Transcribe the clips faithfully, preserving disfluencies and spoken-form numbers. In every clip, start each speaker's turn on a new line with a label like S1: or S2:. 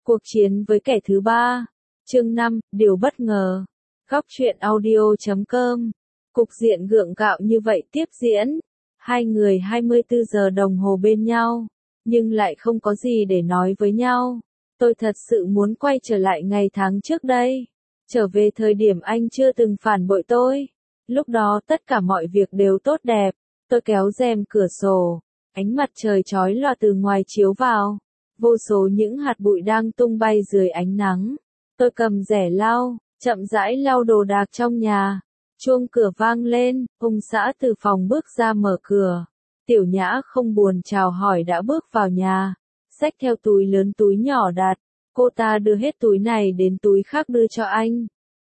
S1: Cuộc chiến với kẻ thứ ba. Chương năm, điều bất ngờ. Góc truyện audio chấm com. Cục diện gượng gạo như vậy tiếp diễn. Hai người hai mươi tư giờ đồng hồ bên nhau, nhưng lại không có gì để nói với nhau. Tôi thật sự muốn quay trở lại ngày tháng trước đây. Trở về thời điểm anh chưa từng phản bội tôi. Lúc đó tất cả mọi việc đều tốt đẹp. Tôi kéo rèm cửa sổ. Ánh mặt trời chói lòa từ ngoài chiếu vào. Vô số những hạt bụi đang tung bay dưới ánh nắng. Tôi cầm rẻ lau, chậm rãi lau đồ đạc trong nhà. Chuông cửa vang lên, ông xã từ phòng bước ra mở cửa. Tiểu Nhã không buồn chào hỏi đã bước vào nhà. Xách theo túi lớn túi nhỏ đặt. Cô ta đưa hết túi này đến túi khác đưa cho anh.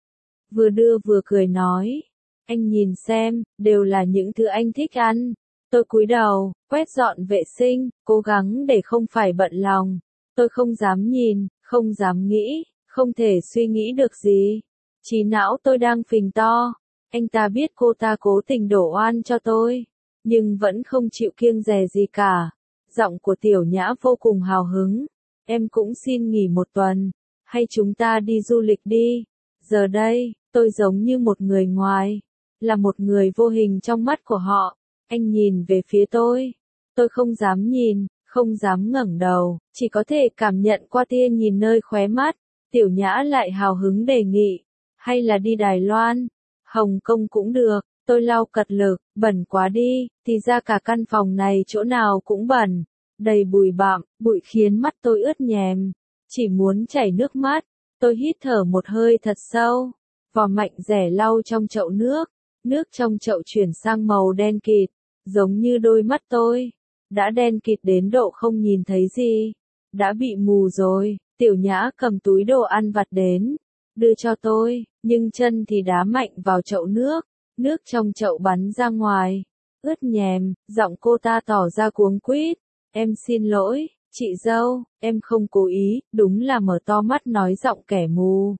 S1: Vừa đưa vừa cười nói. Anh nhìn xem, đều là những thứ anh thích ăn. Tôi cúi đầu, quét dọn vệ sinh, cố gắng để không phải bận lòng. Tôi không dám nhìn, không dám nghĩ, không thể suy nghĩ được gì. Trí não tôi đang phình to. Anh ta biết cô ta cố tình đổ oan cho tôi, nhưng vẫn không chịu kiêng dè gì cả. Giọng của Tiểu Nhã vô cùng hào hứng. Em cũng xin nghỉ một tuần, hay chúng ta đi du lịch đi. Giờ đây, tôi giống như một người ngoài, là một người vô hình trong mắt của họ. Anh nhìn về phía tôi. Tôi không dám nhìn, không dám ngẩng đầu, chỉ có thể cảm nhận qua tia nhìn nơi khóe mắt. Tiểu Nhã lại hào hứng đề nghị. Hay là đi Đài Loan, Hồng Kông cũng được. Tôi lau cật lực, bẩn quá đi, thì ra cả căn phòng này chỗ nào cũng bẩn. Đầy bụi bặm, bụi khiến mắt tôi ướt nhèm. Chỉ muốn chảy nước mắt. Tôi hít thở một hơi thật sâu. Vò mạnh rẻ lau trong chậu nước. Nước trong chậu chuyển sang màu đen kịt. Giống như đôi mắt tôi. Đã đen kịt đến độ không nhìn thấy gì. Đã bị mù rồi. Tiểu Nhã cầm túi đồ ăn vặt đến. Đưa cho tôi, nhưng chân thì đá mạnh vào chậu nước. Nước trong chậu bắn ra ngoài. Ướt nhèm, giọng cô ta tỏ ra cuống quýt. Em xin lỗi, chị dâu, em không cố ý, đúng là mở to mắt nói giọng kẻ mù.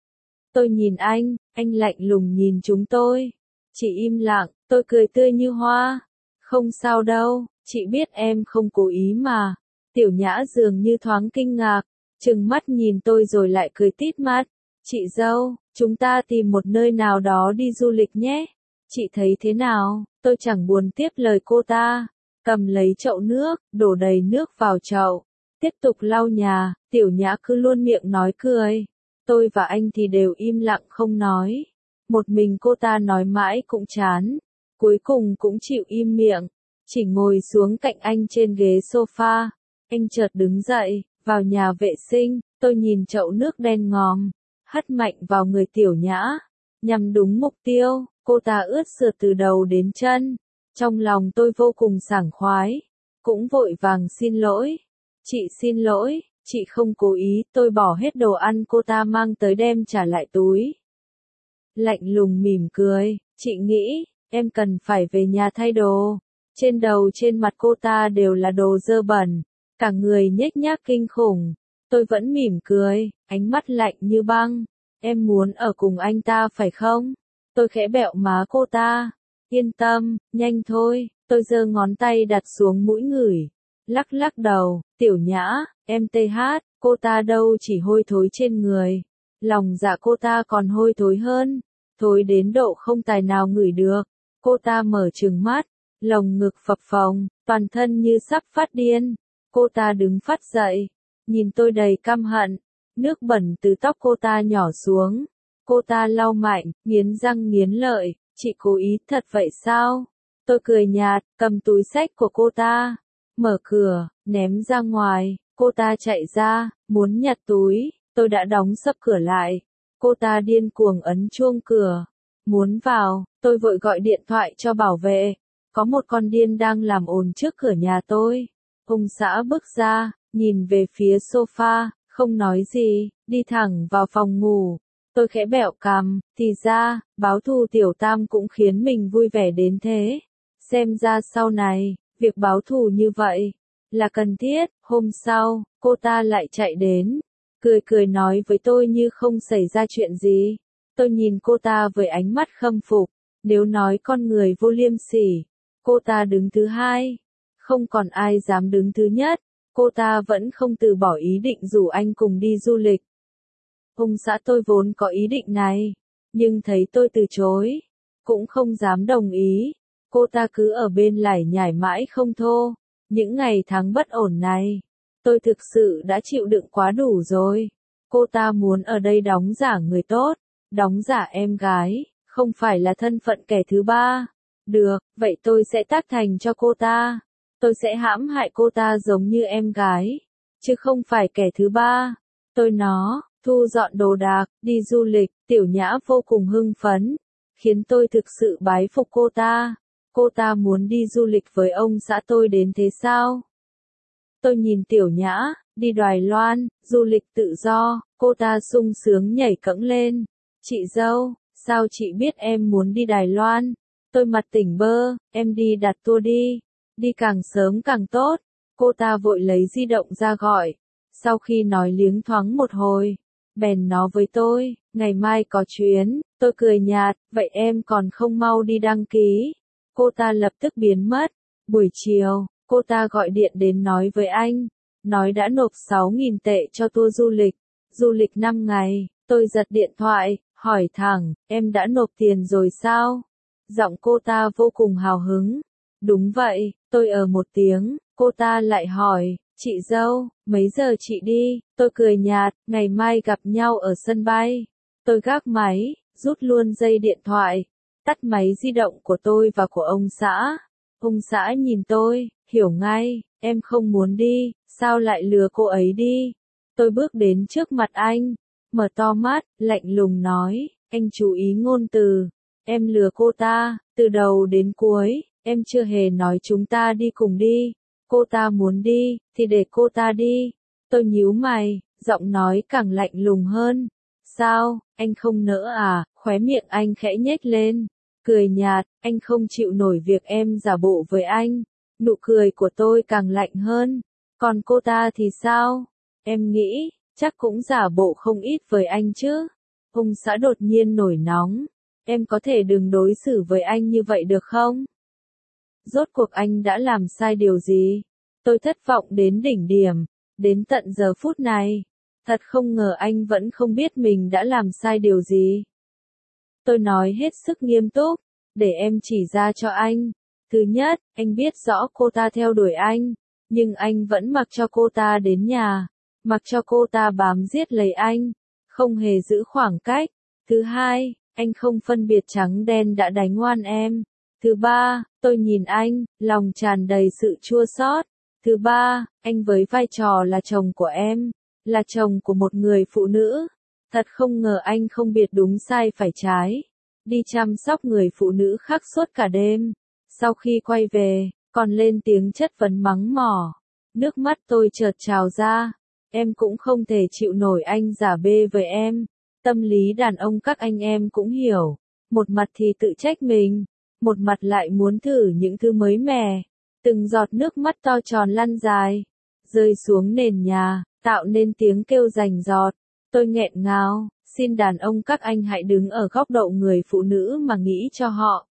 S1: Tôi nhìn anh, anh lạnh lùng nhìn chúng tôi. Chị im lặng, tôi cười tươi như hoa. Không sao đâu, chị biết em không cố ý mà. Tiểu Nhã dường như thoáng kinh ngạc, trừng mắt nhìn tôi rồi lại cười tít mắt. Chị dâu, chúng ta tìm một nơi nào đó đi du lịch nhé. Chị thấy thế nào? Tôi chẳng buồn tiếp lời cô ta. Cầm lấy chậu nước, đổ đầy nước vào chậu. Tiếp tục lau nhà. Tiểu Nhã cứ luôn miệng nói cười. Tôi và anh thì đều im lặng không nói. Một mình cô ta nói mãi cũng chán. Cuối cùng cũng chịu im miệng. Chỉ ngồi xuống cạnh anh trên ghế sofa. Anh chợt đứng dậy, vào nhà vệ sinh. Tôi nhìn chậu nước đen ngòm. Hất mạnh vào người Tiểu Nhã. Nhằm đúng mục tiêu, cô ta ướt sượt từ đầu đến chân. Trong lòng tôi vô cùng sảng khoái. Cũng vội vàng xin lỗi. Chị xin lỗi, chị không cố ý. Tôi bỏ hết đồ ăn cô ta mang tới đem trả lại túi. Lạnh lùng mỉm cười. Chị nghĩ, em cần phải về nhà thay đồ. Trên đầu trên mặt cô ta đều là đồ dơ bẩn. Cả người nhếch nhác kinh khủng. Tôi vẫn mỉm cười, ánh mắt lạnh như băng. Em muốn ở cùng anh ta phải không? Tôi khẽ bẹo má cô ta. Yên tâm, nhanh thôi. Tôi giơ ngón tay đặt xuống mũi ngửi. Lắc lắc đầu. Tiểu Nhã, em tê hát. Cô ta đâu chỉ hôi thối trên người. Lòng dạ cô ta còn hôi thối hơn. Thối đến độ không tài nào ngửi được. Cô ta mở trừng mắt. Lồng ngực phập phồng. Toàn thân như sắp phát điên. Cô ta đứng phắt dậy. Nhìn tôi đầy căm hận. Nước bẩn từ tóc cô ta nhỏ xuống. Cô ta lau mạnh, nghiến răng nghiến lợi. Chị cố ý thật vậy sao? Tôi cười nhạt, cầm túi xách của cô ta. Mở cửa, ném ra ngoài. Cô ta chạy ra, muốn nhặt túi. Tôi đã đóng sập cửa lại. Cô ta điên cuồng ấn chuông cửa. Muốn vào, tôi vội gọi điện thoại cho bảo vệ. Có một con điên đang làm ồn trước cửa nhà tôi. Ông xã bước ra, nhìn về phía sofa, không nói gì, đi thẳng vào phòng ngủ. Tôi khẽ bẹo cằm, thì ra, báo thù Tiểu Tam cũng khiến mình vui vẻ đến thế. Xem ra sau này, việc báo thù như vậy, là cần thiết. Hôm sau, cô ta lại chạy đến, cười cười nói với tôi như không xảy ra chuyện gì. Tôi nhìn cô ta với ánh mắt khâm phục. Nếu nói con người vô liêm sỉ, cô ta đứng thứ hai. Không còn ai dám đứng thứ nhất. cô ta vẫn không từ bỏ ý định rủ anh cùng đi du lịch. Ông xã tôi vốn có ý định này, nhưng thấy tôi từ chối, cũng không dám đồng ý. Cô ta cứ ở bên lải nhải mãi không thô. Những ngày tháng bất ổn này, tôi thực sự đã chịu đựng quá đủ rồi. Cô ta muốn ở đây đóng giả người tốt, đóng giả em gái, không phải là thân phận kẻ thứ ba. Được, vậy tôi sẽ tác thành cho cô ta. Tôi sẽ hãm hại cô ta giống như em gái, chứ không phải kẻ thứ ba. Tôi nó, thu dọn đồ đạc, đi du lịch, Tiểu Nhã vô cùng hưng phấn, khiến tôi thực sự bái phục cô ta. Cô ta muốn đi du lịch với ông xã tôi đến thế sao? Tôi nhìn Tiểu Nhã, đi Đài Loan, du lịch tự do, cô ta sung sướng nhảy cẫng lên. Chị dâu, sao chị biết em muốn đi Đài Loan? Tôi mặt tỉnh bơ, em đi đặt tour đi, đi càng sớm càng tốt. Cô ta vội lấy di động ra gọi. Sau khi nói liếng thoáng một hồi, bèn nói với tôi, ngày mai có chuyến. Tôi cười nhạt, vậy em còn không mau đi đăng ký. Cô ta lập tức biến mất. Buổi chiều, cô ta gọi điện đến nói với anh, nói đã nộp sáu nghìn tệ cho tour du lịch, du lịch năm ngày. Tôi giật điện thoại, hỏi thẳng, em đã nộp tiền rồi sao? Giọng cô ta vô cùng hào hứng. Đúng vậy, tôi ở một tiếng. Cô ta lại hỏi, chị dâu, mấy giờ chị đi? Tôi cười nhạt, ngày mai gặp nhau ở sân bay. Tôi gác máy, rút luôn dây điện thoại, tắt máy di động của tôi và của ông xã. Ông xã nhìn tôi, hiểu ngay, em không muốn đi, sao lại lừa cô ấy đi? Tôi bước đến trước mặt anh, mở to mắt, lạnh lùng nói, anh chú ý ngôn từ, em lừa cô ta, từ đầu đến cuối, em chưa hề nói chúng ta đi cùng đi. Cô ta muốn đi, thì để cô ta đi. Tôi nhíu mày, giọng nói càng lạnh lùng hơn. Sao, anh không nỡ à? Khóe miệng anh khẽ nhếch lên, cười nhạt, anh không chịu nổi việc em giả bộ với anh. Nụ cười của tôi càng lạnh hơn. Còn cô ta thì sao? Em nghĩ, chắc cũng giả bộ không ít với anh chứ. Ông xã đột nhiên nổi nóng. Em có thể đừng đối xử với anh như vậy được không? Rốt cuộc anh đã làm sai điều gì? Tôi thất vọng đến đỉnh điểm, đến tận giờ phút này. Thật không ngờ anh vẫn không biết mình đã làm sai điều gì. Tôi nói hết sức nghiêm túc, để em chỉ ra cho anh. Thứ nhất, anh biết rõ cô ta theo đuổi anh, nhưng anh vẫn mặc cho cô ta đến nhà, mặc cho cô ta bám giết lấy anh, không hề giữ khoảng cách. Thứ hai, anh không phân biệt trắng đen đã đánh oan em. Thứ ba, tôi nhìn anh, lòng tràn đầy sự chua xót. Thứ ba, anh với vai trò là chồng của em, là chồng của một người phụ nữ. Thật không ngờ anh không biết đúng sai phải trái. Đi chăm sóc người phụ nữ khác suốt cả đêm. Sau khi quay về, còn lên tiếng chất vấn mắng mỏ. Nước mắt tôi chợt trào ra. Em cũng không thể chịu nổi anh giả bê với em. Tâm lý đàn ông các anh em cũng hiểu. Một mặt thì tự trách mình, một mặt lại muốn thử những thứ mới mẻ. Từng giọt nước mắt to tròn lăn dài, rơi xuống nền nhà, tạo nên tiếng kêu rành rọt. Tôi nghẹn ngào, xin đàn ông các anh hãy đứng ở góc độ người phụ nữ mà nghĩ cho họ.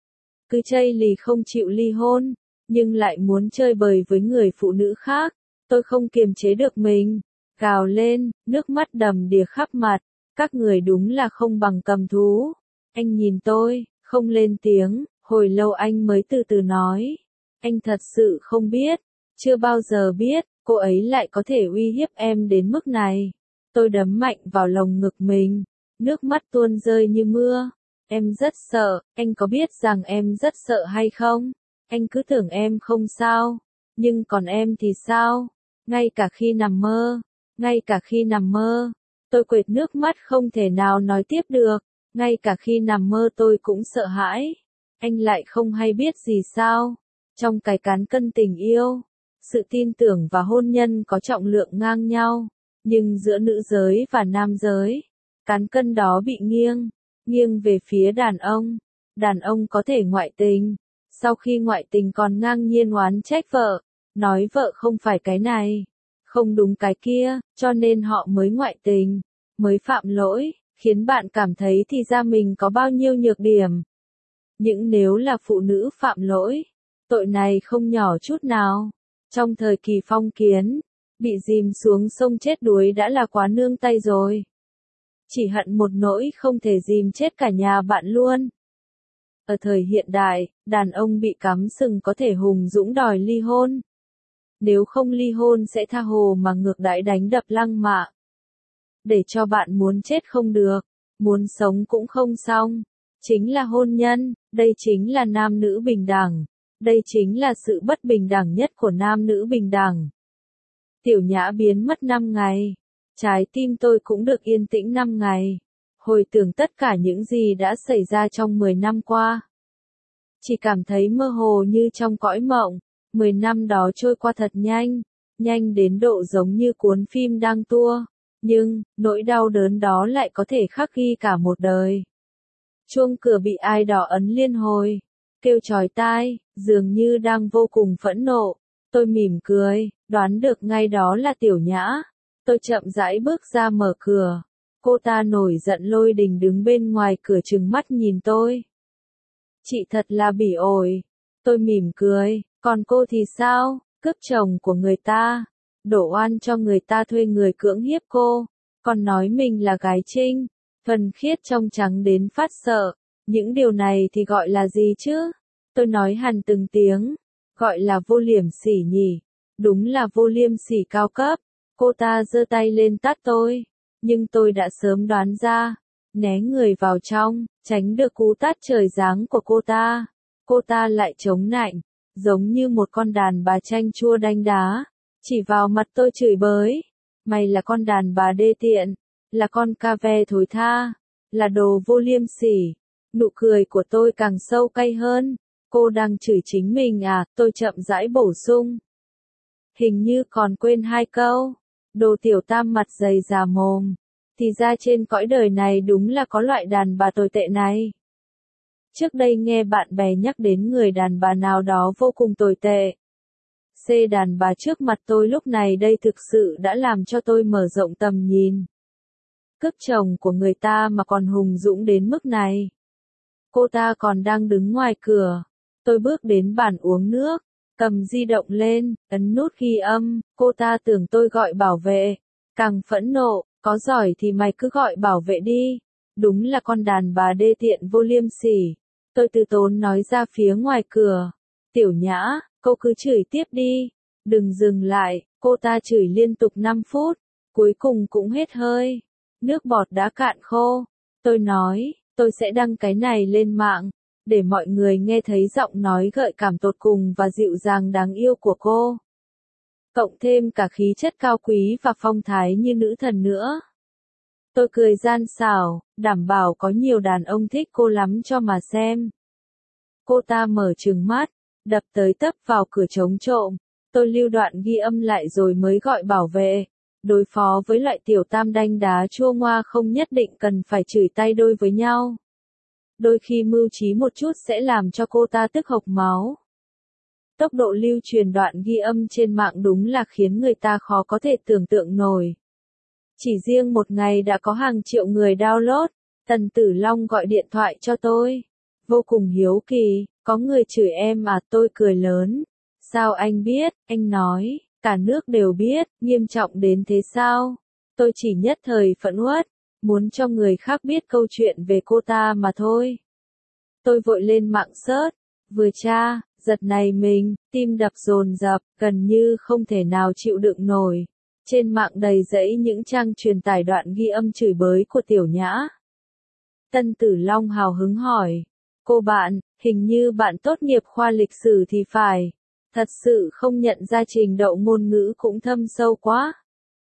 S1: Cứ chây lì không chịu ly hôn, nhưng lại muốn chơi bời với người phụ nữ khác. Tôi không kiềm chế được mình, gào lên, nước mắt đầm đìa khắp mặt. Các người đúng là không bằng cầm thú. Anh nhìn tôi, không lên tiếng, hồi lâu anh mới từ từ nói. Anh thật sự không biết, chưa bao giờ biết, cô ấy lại có thể uy hiếp em đến mức này. Tôi đấm mạnh vào lồng ngực mình, nước mắt tuôn rơi như mưa. Em rất sợ, anh có biết rằng em rất sợ hay không? Anh cứ tưởng em không sao, nhưng còn em thì sao? Ngay cả khi nằm mơ, ngay cả khi nằm mơ, tôi quệt nước mắt không thể nào nói tiếp được. Ngay cả khi nằm mơ tôi cũng sợ hãi. Anh lại không hay biết gì sao? Trong cái cán cân tình yêu, sự tin tưởng và hôn nhân có trọng lượng ngang nhau. Nhưng giữa nữ giới và nam giới, cán cân đó bị nghiêng, nghiêng về phía đàn ông. Đàn ông có thể ngoại tình, sau khi ngoại tình còn ngang nhiên oán trách vợ, nói vợ không phải cái này, không đúng cái kia, cho nên họ mới ngoại tình, mới phạm lỗi, khiến bạn cảm thấy thì ra mình có bao nhiêu nhược điểm. Những nếu là phụ nữ phạm lỗi, tội này không nhỏ chút nào. Trong thời kỳ phong kiến, bị dìm xuống sông chết đuối đã là quá nương tay rồi. Chỉ hận một nỗi không thể dìm chết cả nhà bạn luôn. Ở thời hiện đại, đàn ông bị cắm sừng có thể hùng dũng đòi ly hôn. Nếu không ly hôn sẽ tha hồ mà ngược đãi đánh đập lăng mạ. Để cho bạn muốn chết không được, muốn sống cũng không xong. Chính là hôn nhân, đây chính là nam nữ bình đẳng. Đây chính là sự bất bình đẳng nhất của nam nữ bình đẳng. Tiểu Nhã biến mất năm ngày. Trái tim tôi cũng được yên tĩnh năm ngày. Hồi tưởng tất cả những gì đã xảy ra trong mười năm qua. Chỉ cảm thấy mơ hồ như trong cõi mộng. mười năm đó trôi qua thật nhanh. Nhanh đến độ giống như cuốn phim đang tua. Nhưng, nỗi đau đớn đó lại có thể khắc ghi cả một đời. Chuông cửa bị ai đó ấn liên hồi. Kêu chói tai, dường như đang vô cùng phẫn nộ. Tôi mỉm cười, đoán được ngay đó là Tiểu Nhã. Tôi chậm rãi bước ra mở cửa. Cô ta nổi giận lôi đình đứng bên ngoài cửa trừng mắt nhìn tôi. Chị thật là bỉ ổi. Tôi mỉm cười, còn cô thì sao? Cướp chồng của người ta. Đổ oan cho người ta thuê người cưỡng hiếp cô. Còn nói mình là gái trinh. Thuần khiết trong trắng đến phát sợ. Những điều này thì gọi là gì chứ? Tôi nói hằn từng tiếng. Gọi là vô liêm sỉ nhỉ. Đúng là vô liêm sỉ cao cấp. Cô ta giơ tay lên tát tôi. Nhưng tôi đã sớm đoán ra. Né người vào trong, tránh được cú tát trời giáng của cô ta. Cô ta lại chống nạnh. Giống như một con đàn bà chanh chua đanh đá. Chỉ vào mặt tôi chửi bới. Mày là con đàn bà đê tiện. Là con ca ve thối tha. Là đồ vô liêm sỉ. Nụ cười của tôi càng sâu cay hơn. Cô đang chửi chính mình à? Tôi chậm rãi bổ sung. Hình như còn quên hai câu. Đồ tiểu tam mặt dày già mồm. Thì ra trên cõi đời này đúng là có loại đàn bà tồi tệ này. Trước đây nghe bạn bè nhắc đến người đàn bà nào đó vô cùng tồi tệ. C đàn bà trước mặt tôi lúc này đây thực sự đã làm cho tôi mở rộng tầm nhìn. Cướp chồng của người ta mà còn hùng dũng đến mức này. Cô ta còn đang đứng ngoài cửa. Tôi bước đến bàn uống nước, cầm di động lên, ấn nút ghi âm, cô ta tưởng tôi gọi bảo vệ. Càng phẫn nộ, có giỏi thì mày cứ gọi bảo vệ đi. Đúng là con đàn bà đê tiện vô liêm sỉ. Tôi từ tốn nói ra phía ngoài cửa. Tiểu Nhã, cô cứ chửi tiếp đi. Đừng dừng lại, cô ta chửi liên tục năm phút. Cuối cùng cũng hết hơi. Nước bọt đã cạn khô. Tôi nói, tôi sẽ đăng cái này lên mạng. Để mọi người nghe thấy giọng nói gợi cảm tột cùng và dịu dàng đáng yêu của cô. Cộng thêm cả khí chất cao quý và phong thái như nữ thần nữa. Tôi cười gian xảo, đảm bảo có nhiều đàn ông thích cô lắm cho mà xem. Cô ta mở trừng mắt, đập tới tấp vào cửa trống trộm. Tôi lưu đoạn ghi âm lại rồi mới gọi bảo vệ. Đối phó với loại tiểu tam đanh đá chua ngoa không nhất định cần phải chửi tay đôi với nhau. Đôi khi mưu trí một chút sẽ làm cho cô ta tức hộc máu. Tốc độ lưu truyền đoạn ghi âm trên mạng đúng là khiến người ta khó có thể tưởng tượng nổi. Chỉ riêng một ngày đã có hàng triệu người download. Tần Tử Long gọi điện thoại cho tôi. Vô cùng hiếu kỳ, có người chửi em à? Tôi cười lớn. Sao anh biết? Anh nói, cả nước đều biết, nghiêm trọng đến thế sao? Tôi chỉ nhất thời phẫn uất, muốn cho người khác biết câu chuyện về cô ta mà thôi. Tôi vội lên mạng search, vừa tra, giật này mình, tim đập dồn dập, gần như không thể nào chịu đựng nổi. Trên mạng đầy rẫy những trang truyền tải đoạn ghi âm chửi bới của Tiểu Nhã. Tân Tử Long hào hứng hỏi, cô bạn, hình như bạn tốt nghiệp khoa lịch sử thì phải. Thật sự không nhận ra trình độ ngôn ngữ cũng thâm sâu quá.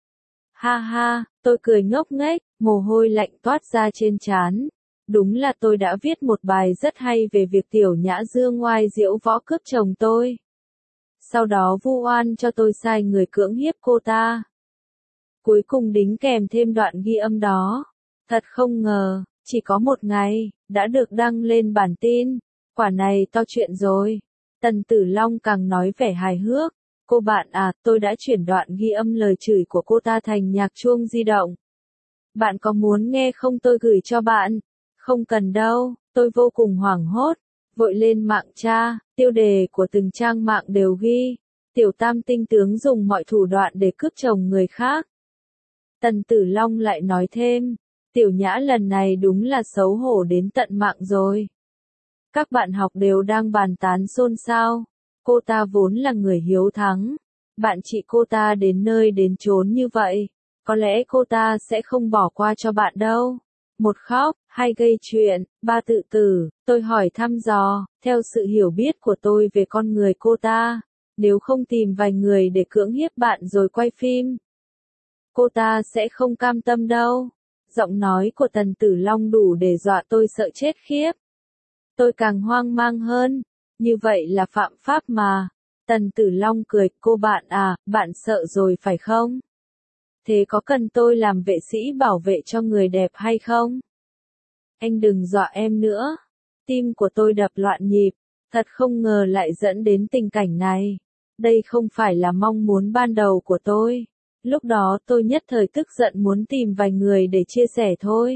S1: Ha ha, tôi cười ngốc nghếch, mồ hôi lạnh toát ra trên trán. Đúng là tôi đã viết một bài rất hay về việc Tiểu Nhã dương oai diễu võ cướp chồng tôi. Sau đó vu oan cho tôi sai người cưỡng hiếp cô ta. Cuối cùng đính kèm thêm đoạn ghi âm đó. Thật không ngờ, chỉ có một ngày, đã được đăng lên bản tin. Quả này to chuyện rồi. Tần Tử Long càng nói vẻ hài hước. Cô bạn à, tôi đã chuyển đoạn ghi âm lời chửi của cô ta thành nhạc chuông di động. Bạn có muốn nghe không, tôi gửi cho bạn? Không cần đâu, tôi vô cùng hoảng hốt. Vội lên mạng tra, tiêu đề của từng trang mạng đều ghi. Tiểu tam tinh tướng dùng mọi thủ đoạn để cướp chồng người khác. Tần Tử Long lại nói thêm, Tiểu Nhã lần này đúng là xấu hổ đến tận mạng rồi. Các bạn học đều đang bàn tán xôn xao, cô ta vốn là người hiếu thắng, bạn chị cô ta đến nơi đến chốn như vậy, có lẽ cô ta sẽ không bỏ qua cho bạn đâu. Một khóc, hai gây chuyện, ba tự tử, tôi hỏi thăm dò, theo sự hiểu biết của tôi về con người cô ta, nếu không tìm vài người để cưỡng hiếp bạn rồi quay phim, cô ta sẽ không cam tâm đâu. Giọng nói của Tần Tử Long đủ để dọa tôi sợ chết khiếp. Tôi càng hoang mang hơn, như vậy là phạm pháp mà. Tần Tử Long cười, cô bạn à, bạn sợ rồi phải không? Thế có cần tôi làm vệ sĩ bảo vệ cho người đẹp hay không? Anh đừng dọa em nữa. Tim của tôi đập loạn nhịp, thật không ngờ lại dẫn đến tình cảnh này. Đây không phải là mong muốn ban đầu của tôi. Lúc đó tôi nhất thời tức giận muốn tìm vài người để chia sẻ thôi.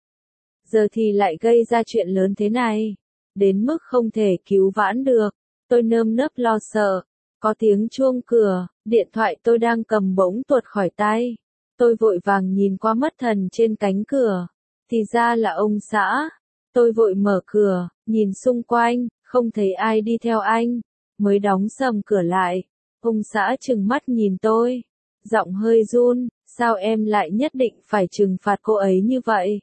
S1: Giờ thì lại gây ra chuyện lớn thế này. Đến mức không thể cứu vãn được. Tôi nơm nớp lo sợ. Có tiếng chuông cửa, điện thoại tôi đang cầm bỗng tuột khỏi tay. Tôi vội vàng nhìn qua mất thần trên cánh cửa. Thì ra là ông xã. Tôi vội mở cửa, nhìn xung quanh, không thấy ai đi theo anh. Mới đóng sầm cửa lại. Ông xã trừng mắt nhìn tôi. Giọng hơi run, sao em lại nhất định phải trừng phạt cô ấy như vậy?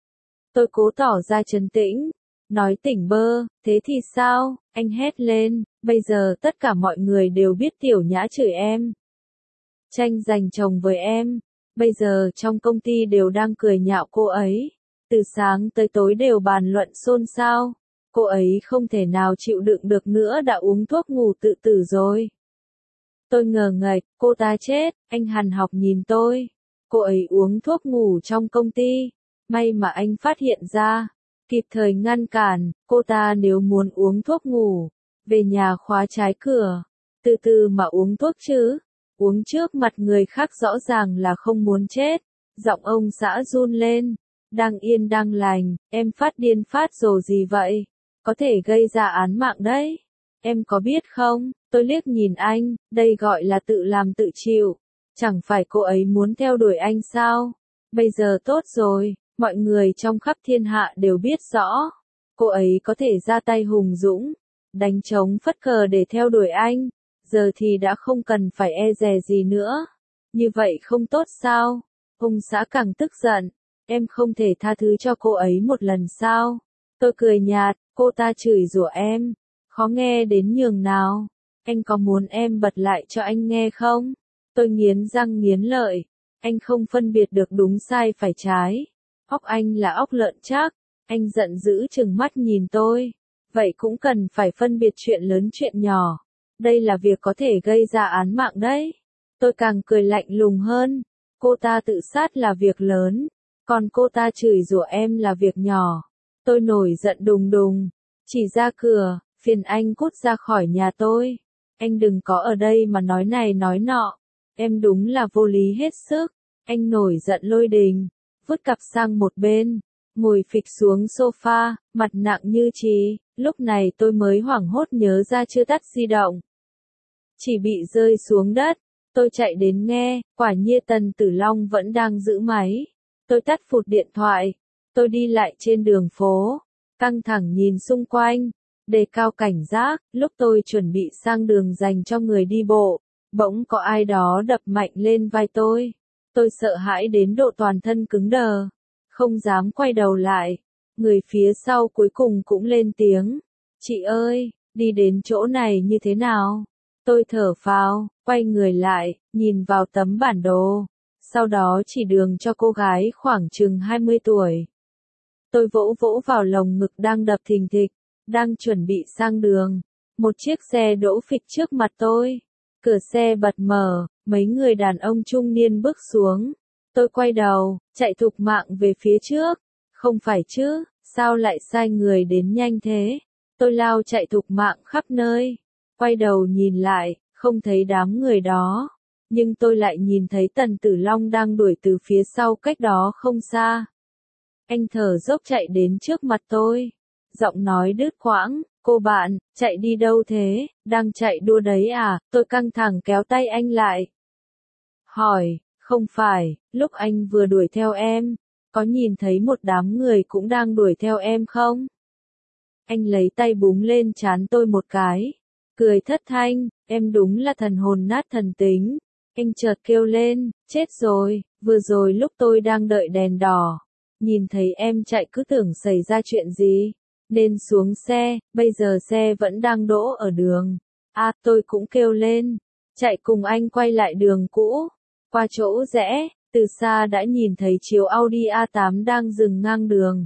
S1: Tôi cố tỏ ra trấn tĩnh, nói tỉnh bơ, thế thì sao? Anh hét lên, bây giờ tất cả mọi người đều biết Tiểu Nhã chửi em. Tranh giành chồng với em, bây giờ trong công ty đều đang cười nhạo cô ấy. Từ sáng tới tối đều bàn luận xôn xao. Cô ấy không thể nào chịu đựng được nữa đã uống thuốc ngủ tự tử rồi. Tôi ngờ ngạch, cô ta chết, anh hằn học nhìn tôi. Cô ấy uống thuốc ngủ trong công ty. May mà anh phát hiện ra, kịp thời ngăn cản, cô ta nếu muốn uống thuốc ngủ, về nhà khóa trái cửa, từ từ mà uống thuốc chứ. Uống trước mặt người khác rõ ràng là không muốn chết. Giọng ông xã run lên, đang yên đang lành, em phát điên phát rồ gì vậy? Có thể gây ra án mạng đấy. Em có biết không? Tôi liếc nhìn anh, đây gọi là tự làm tự chịu. Chẳng phải cô ấy muốn theo đuổi anh sao? Bây giờ tốt rồi, mọi người trong khắp thiên hạ đều biết rõ. Cô ấy có thể ra tay hùng dũng, đánh trống phất cờ để theo đuổi anh. Giờ thì đã không cần phải e dè gì nữa. Như vậy không tốt sao? Ông xã càng tức giận. Em không thể tha thứ cho cô ấy một lần sao? Tôi cười nhạt, cô ta chửi rủa em. Khó nghe đến nhường nào. Anh có muốn em bật lại cho anh nghe không? Tôi nghiến răng nghiến lợi. Anh không phân biệt được đúng sai phải trái. Óc anh là óc lợn chắc. Anh giận dữ trừng mắt nhìn tôi. Vậy cũng cần phải phân biệt chuyện lớn chuyện nhỏ. Đây là việc có thể gây ra án mạng đấy. Tôi càng cười lạnh lùng hơn. Cô ta tự sát là việc lớn. Còn cô ta chửi rủa em là việc nhỏ. Tôi nổi giận đùng đùng. Chỉ ra cửa, phiền anh cút ra khỏi nhà tôi. Anh đừng có ở đây mà nói này nói nọ. Em đúng là vô lý hết sức. Anh nổi giận lôi đình. Vứt cặp sang một bên. Ngồi phịch xuống sofa, mặt nặng như trí. Lúc này tôi mới hoảng hốt nhớ ra chưa tắt di động. Chỉ bị rơi xuống đất. Tôi chạy đến nghe, quả nhiên Tần Tử Long vẫn đang giữ máy. Tôi tắt phụt điện thoại. Tôi đi lại trên đường phố. Căng thẳng nhìn xung quanh. Đề cao cảnh giác, lúc tôi chuẩn bị sang đường dành cho người đi bộ. Bỗng có ai đó đập mạnh lên vai tôi. Tôi sợ hãi đến độ toàn thân cứng đờ. Không dám quay đầu lại. Người phía sau cuối cùng cũng lên tiếng. Chị ơi, đi đến chỗ này như thế nào? Tôi thở phào, quay người lại, nhìn vào tấm bản đồ. Sau đó chỉ đường cho cô gái khoảng chừng hai mươi tuổi. Tôi vỗ vỗ vào lồng ngực đang đập thình thịch, đang chuẩn bị sang đường. Một chiếc xe đỗ phịch trước mặt tôi. Cửa xe bật mở, mấy người đàn ông trung niên bước xuống. Tôi quay đầu, chạy thục mạng về phía trước. Không phải chứ, sao lại sai người đến nhanh thế? Tôi lao chạy thục mạng khắp nơi. Quay đầu nhìn lại, không thấy đám người đó. Nhưng tôi lại nhìn thấy Tần Tử Long đang đuổi từ phía sau cách đó không xa. Anh thở dốc chạy đến trước mặt tôi. Giọng nói đứt quãng, Cô bạn, chạy đi đâu thế, đang chạy đua đấy à, tôi căng thẳng kéo tay anh lại. Hỏi, không phải, lúc anh vừa đuổi theo em, có nhìn thấy một đám người cũng đang đuổi theo em không? Anh lấy tay búng lên trán tôi một cái, cười thất thanh, em đúng là thần hồn nát thần tính. Anh chợt kêu lên, chết rồi, vừa rồi lúc tôi đang đợi đèn đỏ, nhìn thấy em chạy cứ tưởng xảy ra chuyện gì, nên xuống xe, bây giờ xe vẫn đang đỗ ở đường. À, tôi cũng kêu lên, chạy cùng anh quay lại đường cũ, qua chỗ rẽ, từ xa đã nhìn thấy chiếc Audi a tám đang dừng ngang đường.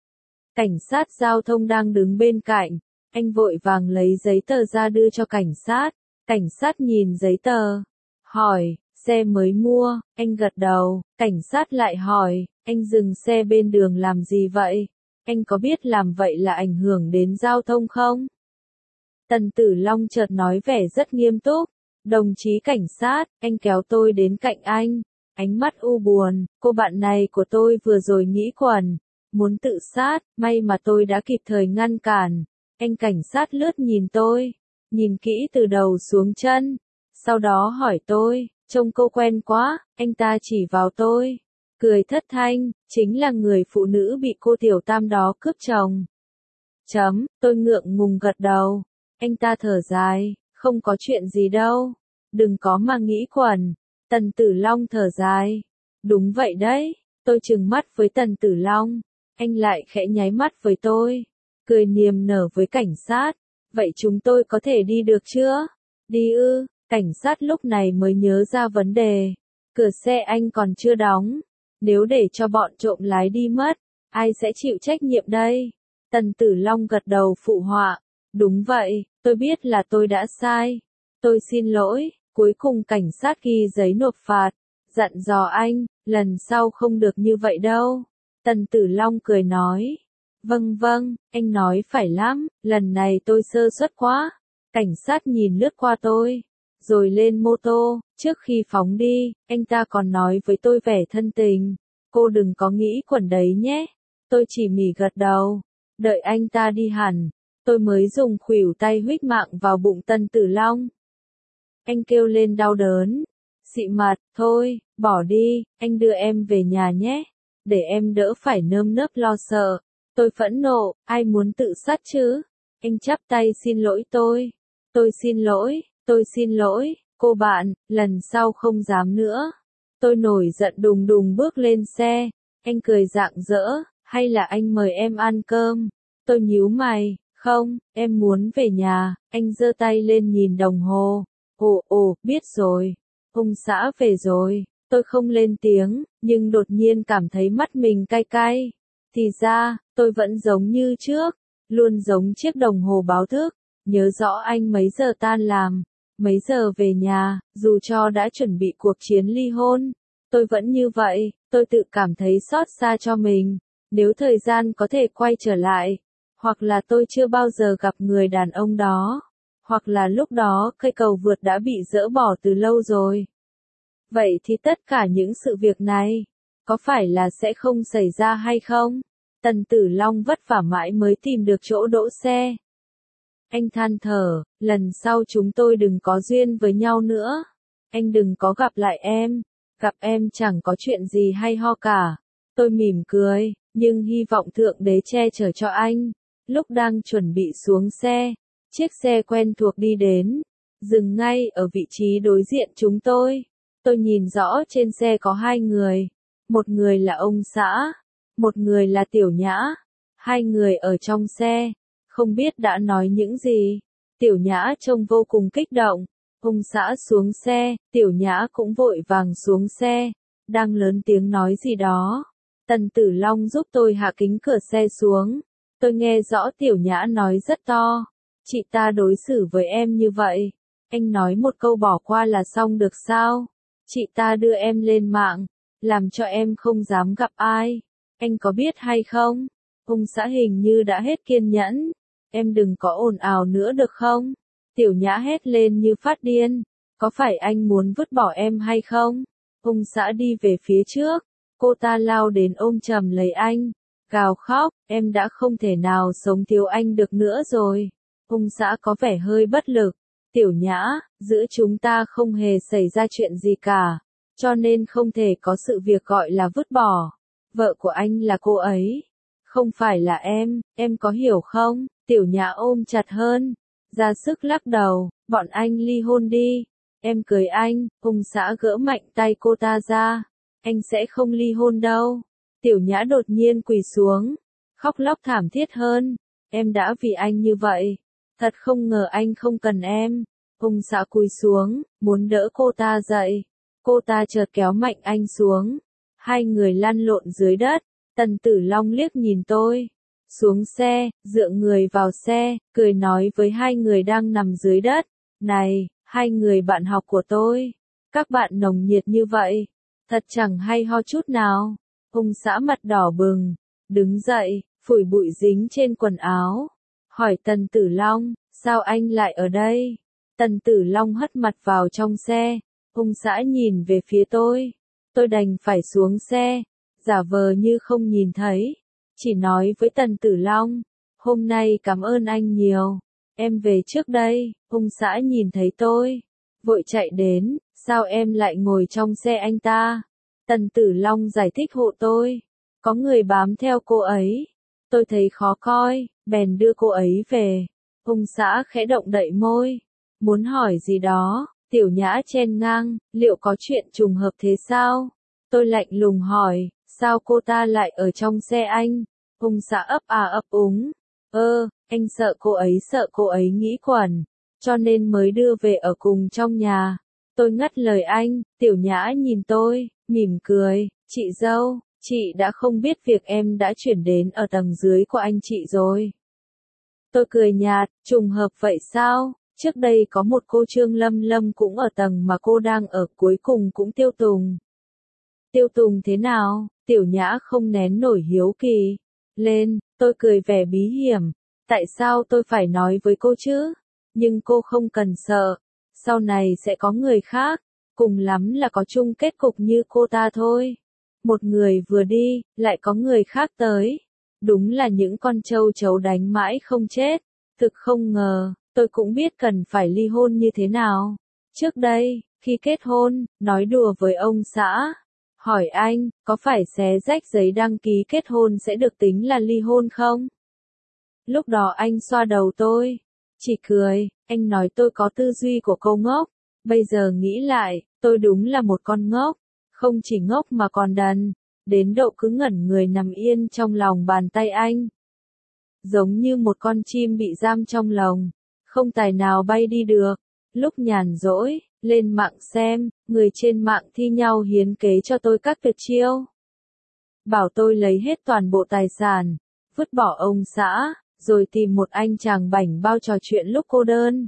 S1: Cảnh sát giao thông đang đứng bên cạnh, anh vội vàng lấy giấy tờ ra đưa cho cảnh sát, cảnh sát nhìn giấy tờ, hỏi, xe mới mua, anh gật đầu, cảnh sát lại hỏi, anh dừng xe bên đường làm gì vậy? Anh có biết làm vậy là ảnh hưởng đến giao thông không? Tần Tử Long chợt nói vẻ rất nghiêm túc, đồng chí cảnh sát, anh kéo tôi đến cạnh anh, ánh mắt u buồn, cô bạn này của tôi vừa rồi nghĩ quẩn, muốn tự sát, may mà tôi đã kịp thời ngăn cản. Anh cảnh sát lướt nhìn tôi, nhìn kỹ từ đầu xuống chân, sau đó hỏi tôi, trông cô quen quá, anh ta chỉ vào tôi, cười thất thanh, chính là người phụ nữ bị cô tiểu tam đó cướp chồng. Chấm, tôi ngượng ngùng gật đầu, anh ta thở dài, không có chuyện gì đâu, đừng có mà nghĩ quẩn. Tần Tử Long thở dài, đúng vậy đấy, tôi trừng mắt với Tần Tử Long, anh lại khẽ nháy mắt với tôi, cười niềm nở với cảnh sát, vậy chúng tôi có thể đi được chưa? Đi ư, cảnh sát lúc này mới nhớ ra vấn đề, cửa xe anh còn chưa đóng, nếu để cho bọn trộm lái đi mất, ai sẽ chịu trách nhiệm đây? Tần Tử Long gật đầu phụ họa, đúng vậy, tôi biết là tôi đã sai, tôi xin lỗi. Cuối cùng cảnh sát ghi giấy nộp phạt, dặn dò anh, lần sau không được như vậy đâu. Tần Tử Long cười nói, vâng vâng, anh nói phải lắm, lần này tôi sơ suất quá. Cảnh sát nhìn lướt qua tôi, rồi lên mô tô, trước khi phóng đi, anh ta còn nói với tôi vẻ thân tình, cô đừng có nghĩ quẩn đấy nhé. Tôi chỉ mỉm gật đầu, đợi anh ta đi hẳn, tôi mới dùng khuỷu tay huých mạng vào bụng Tần Tử Long. Anh kêu lên đau đớn, xị mặt, thôi, bỏ đi, anh đưa em về nhà nhé, để em đỡ phải nơm nớp lo sợ. Tôi phẫn nộ, ai muốn tự sát chứ? Anh chắp tay xin lỗi tôi. Tôi xin lỗi, tôi xin lỗi, cô bạn, lần sau không dám nữa. Tôi nổi giận đùng đùng bước lên xe, anh cười rạng rỡ, hay là anh mời em ăn cơm? Tôi nhíu mày, không, em muốn về nhà, anh giơ tay lên nhìn đồng hồ. Ồ ồ, biết rồi, ông xã về rồi, tôi không lên tiếng, nhưng đột nhiên cảm thấy mắt mình cay cay. Thì ra, tôi vẫn giống như trước, luôn giống chiếc đồng hồ báo thức, nhớ rõ anh mấy giờ tan làm, mấy giờ về nhà, dù cho đã chuẩn bị cuộc chiến ly hôn. Tôi vẫn như vậy, tôi tự cảm thấy xót xa cho mình, nếu thời gian có thể quay trở lại, hoặc là tôi chưa bao giờ gặp người đàn ông đó. Hoặc là lúc đó cây cầu vượt đã bị dỡ bỏ từ lâu rồi. Vậy thì tất cả những sự việc này, có phải là sẽ không xảy ra hay không? Tần Tử Long vất vả mãi mới tìm được chỗ đỗ xe. Anh than thở, lần sau chúng tôi đừng có duyên với nhau nữa. Anh đừng có gặp lại em, gặp em chẳng có chuyện gì hay ho cả. Tôi mỉm cười, nhưng hy vọng Thượng Đế che chở cho anh. Lúc đang chuẩn bị xuống xe, chiếc xe quen thuộc đi đến, dừng ngay ở vị trí đối diện chúng tôi. Tôi nhìn rõ trên xe có hai người, một người là ông xã, một người là Tiểu Nhã. Hai người ở trong xe, không biết đã nói những gì. Tiểu Nhã trông vô cùng kích động, ông xã xuống xe, Tiểu Nhã cũng vội vàng xuống xe, đang lớn tiếng nói gì đó. Tần Tử Long giúp tôi hạ kính cửa xe xuống, tôi nghe rõ Tiểu Nhã nói rất to. Chị ta đối xử với em như vậy, anh nói một câu bỏ qua là xong được sao? Chị ta đưa em lên mạng, làm cho em không dám gặp ai. Anh có biết hay không? Ông xã hình như đã hết kiên nhẫn. Em đừng có ồn ào nữa được không? Tiểu Nhã hét lên như phát điên. Có phải anh muốn vứt bỏ em hay không? Ông xã đi về phía trước. Cô ta lao đến ôm chầm lấy anh. Gào khóc, em đã không thể nào sống thiếu anh được nữa rồi. Ông xã có vẻ hơi bất lực. Tiểu Nhã, giữa chúng ta không hề xảy ra chuyện gì cả, cho nên không thể có sự việc gọi là vứt bỏ. Vợ của anh là cô ấy, không phải là em, em có hiểu không? Tiểu Nhã ôm chặt hơn, ra sức lắc đầu, bọn anh ly hôn đi, em cưới anh. Ông xã gỡ mạnh tay cô ta ra, anh sẽ không ly hôn đâu. Tiểu Nhã đột nhiên quỳ xuống, khóc lóc thảm thiết hơn, em đã vì anh như vậy, thật không ngờ anh không cần em. Ông xã cúi xuống, muốn đỡ cô ta dậy, cô ta chợt kéo mạnh anh xuống, hai người lăn lộn dưới đất. Tần Tử Long liếc nhìn tôi, xuống xe, dựa người vào xe, cười nói với hai người đang nằm dưới đất, này, hai người bạn học của tôi, các bạn nồng nhiệt như vậy, thật chẳng hay ho chút nào. Ông xã mặt đỏ bừng, đứng dậy, phủi bụi dính trên quần áo, hỏi Tần Tử Long, sao anh lại ở đây? Tần Tử Long hất mặt vào trong xe, ông xã nhìn về phía tôi, tôi đành phải xuống xe, giả vờ như không nhìn thấy, chỉ nói với Tần Tử Long, hôm nay cảm ơn anh nhiều, em về trước đây. Ông xã nhìn thấy tôi, vội chạy đến, sao em lại ngồi trong xe anh ta? Tần Tử Long giải thích hộ tôi, có người bám theo cô ấy, tôi thấy khó coi, bèn đưa cô ấy về. Ông xã khẽ động đậy môi, muốn hỏi gì đó. Tiểu Nhã chen ngang, liệu có chuyện trùng hợp thế sao? Tôi lạnh lùng hỏi, sao cô ta lại ở trong xe anh? Ông xã ấp à ấp úng, ơ, anh sợ cô ấy sợ cô ấy nghĩ quẩn, cho nên mới đưa về ở cùng trong nhà. Tôi ngắt lời anh. Tiểu Nhã nhìn tôi, mỉm cười, chị dâu, chị đã không biết việc em đã chuyển đến ở tầng dưới của anh chị rồi. Tôi cười nhạt, trùng hợp vậy sao? Trước đây có một cô Trương Lâm Lâm cũng ở tầng mà cô đang ở, cuối cùng cũng tiêu tùng. Tiêu tùng thế nào? Tiểu Nhã không nén nổi hiếu kỳ. Lên, tôi cười vẻ bí hiểm. Tại sao tôi phải nói với cô chứ? Nhưng cô không cần sợ. Sau này sẽ có người khác. Cùng lắm là có chung kết cục như cô ta thôi. Một người vừa đi, lại có người khác tới. Đúng là những con trâu chấu đánh mãi không chết. Thực không ngờ, tôi cũng biết cần phải ly hôn như thế nào. Trước đây, khi kết hôn, nói đùa với ông xã. Hỏi anh, có phải xé rách giấy đăng ký kết hôn sẽ được tính là ly hôn không? Lúc đó anh xoa đầu tôi, chỉ cười, anh nói tôi có tư duy của cô ngốc. Bây giờ nghĩ lại, tôi đúng là một con ngốc, không chỉ ngốc mà còn đần, đến độ cứ ngẩn người nằm yên trong lòng bàn tay anh. Giống như một con chim bị giam trong lồng, không tài nào bay đi được. Lúc nhàn rỗi, lên mạng xem, người trên mạng thi nhau hiến kế cho tôi các tuyệt chiêu. Bảo tôi lấy hết toàn bộ tài sản, vứt bỏ ông xã, rồi tìm một anh chàng bảnh bao trò chuyện lúc cô đơn.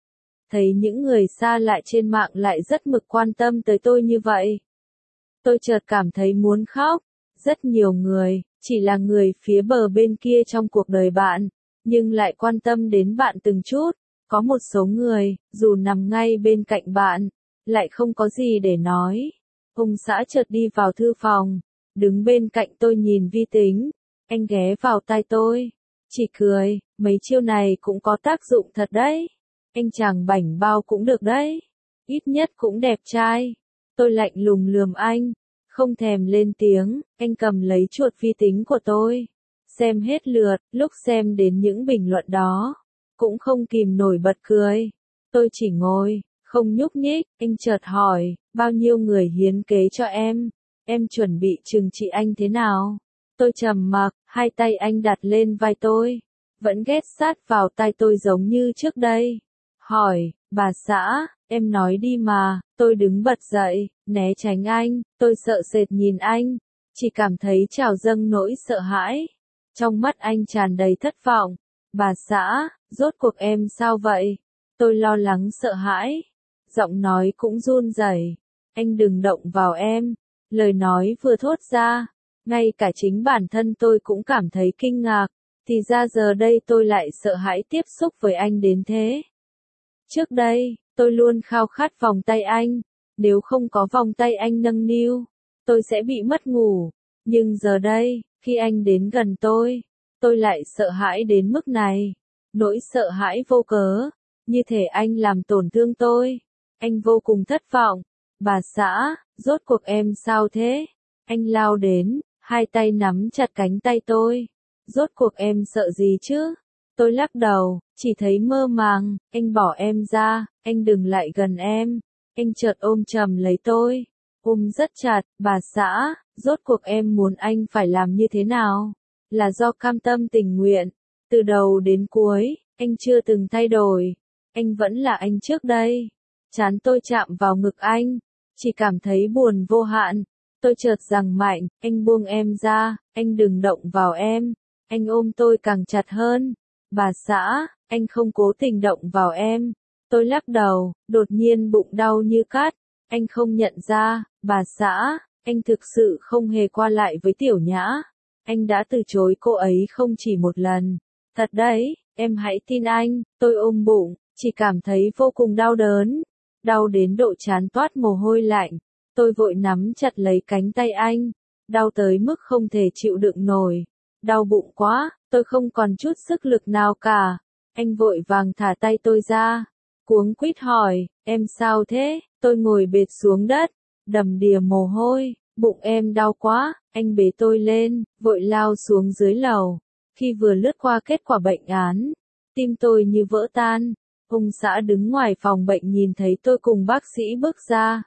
S1: Thấy những người xa lạ trên mạng lại rất mực quan tâm tới tôi như vậy. Tôi chợt cảm thấy muốn khóc. Rất nhiều người, chỉ là người phía bờ bên kia trong cuộc đời bạn, nhưng lại quan tâm đến bạn từng chút. Có một số người, dù nằm ngay bên cạnh bạn, lại không có gì để nói. Ông xã chợt đi vào thư phòng, đứng bên cạnh tôi nhìn vi tính. Anh ghé vào tai tôi, chỉ cười, mấy chiêu này cũng có tác dụng thật đấy. Anh chàng bảnh bao cũng được đấy, ít nhất cũng đẹp trai. Tôi lạnh lùng lườm anh, không thèm lên tiếng. Anh cầm lấy chuột vi tính của tôi, xem hết lượt. Lúc xem đến những bình luận đó, cũng không kìm nổi bật cười. Tôi chỉ ngồi, không nhúc nhích. Anh chợt hỏi, bao nhiêu người hiến kế cho em? Em chuẩn bị trừng trị anh thế nào? Tôi trầm mặc, hai tay anh đặt lên vai tôi, vẫn ghét sát vào tai tôi giống như trước đây. Hỏi, bà xã, em nói đi mà. Tôi đứng bật dậy, né tránh anh. Tôi sợ sệt nhìn anh, chỉ cảm thấy trào dâng nỗi sợ hãi. Trong mắt anh tràn đầy thất vọng. Bà xã, rốt cuộc em sao vậy? Tôi lo lắng sợ hãi, giọng nói cũng run rẩy. Anh đừng động vào em. Lời nói vừa thốt ra, ngay cả chính bản thân tôi cũng cảm thấy kinh ngạc. Thì ra giờ đây tôi lại sợ hãi tiếp xúc với anh đến thế. Trước đây, tôi luôn khao khát vòng tay anh. Nếu không có vòng tay anh nâng niu, tôi sẽ bị mất ngủ. Nhưng giờ đây, khi anh đến gần tôi, tôi lại sợ hãi đến mức này. nỗi sợ hãi vô cớ, như thể anh làm tổn thương tôi. Anh vô cùng thất vọng. Bà xã, rốt cuộc em sao thế? Anh lao đến, hai tay nắm chặt cánh tay tôi. Rốt cuộc em sợ gì chứ? Tôi lắc đầu, chỉ thấy mơ màng. Anh bỏ em ra, anh đừng lại gần em. Anh chợt ôm chầm lấy tôi, ôm rất chặt. Bà xã, rốt cuộc em muốn anh phải làm như thế nào? Là do cam tâm tình nguyện. Từ đầu đến cuối, anh chưa từng thay đổi. Anh vẫn là anh trước đây. Trán tôi chạm vào ngực anh, chỉ cảm thấy buồn vô hạn. Tôi chợt giằng mạnh, anh buông em ra, anh đừng động vào em. Anh ôm tôi càng chặt hơn. Bà xã, anh không cố tình động vào em. Tôi lắc đầu, đột nhiên bụng đau như cắt. Anh không nhận ra, bà xã, anh thực sự không hề qua lại với Tiểu Nhã. Anh đã từ chối cô ấy không chỉ một lần. Thật đấy, em hãy tin anh. Tôi ôm bụng, chỉ cảm thấy vô cùng đau đớn. Đau đến độ trán toát mồ hôi lạnh. Tôi vội nắm chặt lấy cánh tay anh. Đau tới mức không thể chịu đựng nổi. Đau bụng quá, tôi không còn chút sức lực nào cả. Anh vội vàng thả tay tôi ra. Cuống quýt hỏi, em sao thế? Tôi ngồi bệt xuống đất, đầm đìa mồ hôi. Bụng em đau quá, anh bế tôi lên, vội lao xuống dưới lầu. Khi vừa lướt qua kết quả bệnh án, tim tôi như vỡ tan. Ông xã đứng ngoài phòng bệnh nhìn thấy tôi cùng bác sĩ bước ra.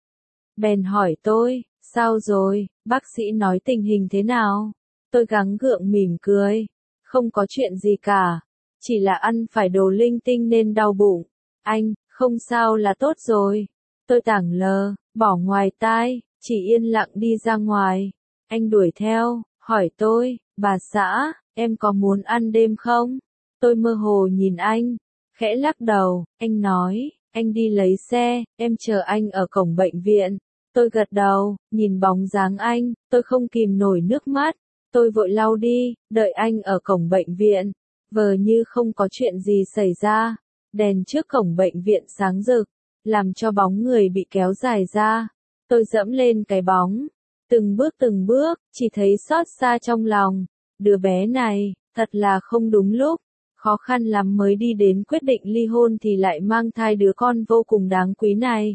S1: Bèn hỏi tôi, sao rồi, bác sĩ nói tình hình thế nào? Tôi gắng gượng mỉm cười. Không có chuyện gì cả, chỉ là ăn phải đồ linh tinh nên đau bụng. Anh, không sao là tốt rồi. Tôi tảng lờ, bỏ ngoài tai, chỉ yên lặng đi ra ngoài. Anh đuổi theo, hỏi tôi, bà xã, em có muốn ăn đêm không? Tôi mơ hồ nhìn anh, khẽ lắc đầu. Anh nói, anh đi lấy xe, em chờ anh ở cổng bệnh viện. Tôi gật đầu, nhìn bóng dáng anh, tôi không kìm nổi nước mắt. Tôi vội lau đi, đợi anh ở cổng bệnh viện. Vờ như không có chuyện gì xảy ra. Đèn trước cổng bệnh viện sáng rực, làm cho bóng người bị kéo dài ra. Tôi dẫm lên cái bóng, từng bước từng bước, chỉ thấy xót xa trong lòng. Đứa bé này, thật là không đúng lúc. Khó khăn lắm mới đi đến quyết định ly hôn thì lại mang thai đứa con vô cùng đáng quý này.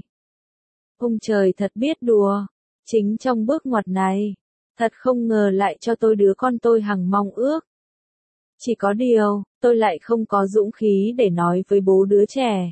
S1: Ông trời thật biết đùa. Chính trong bước ngoặt này, thật không ngờ lại cho tôi đứa con tôi hằng mong ước. Chỉ có điều, tôi lại không có dũng khí để nói với bố đứa trẻ.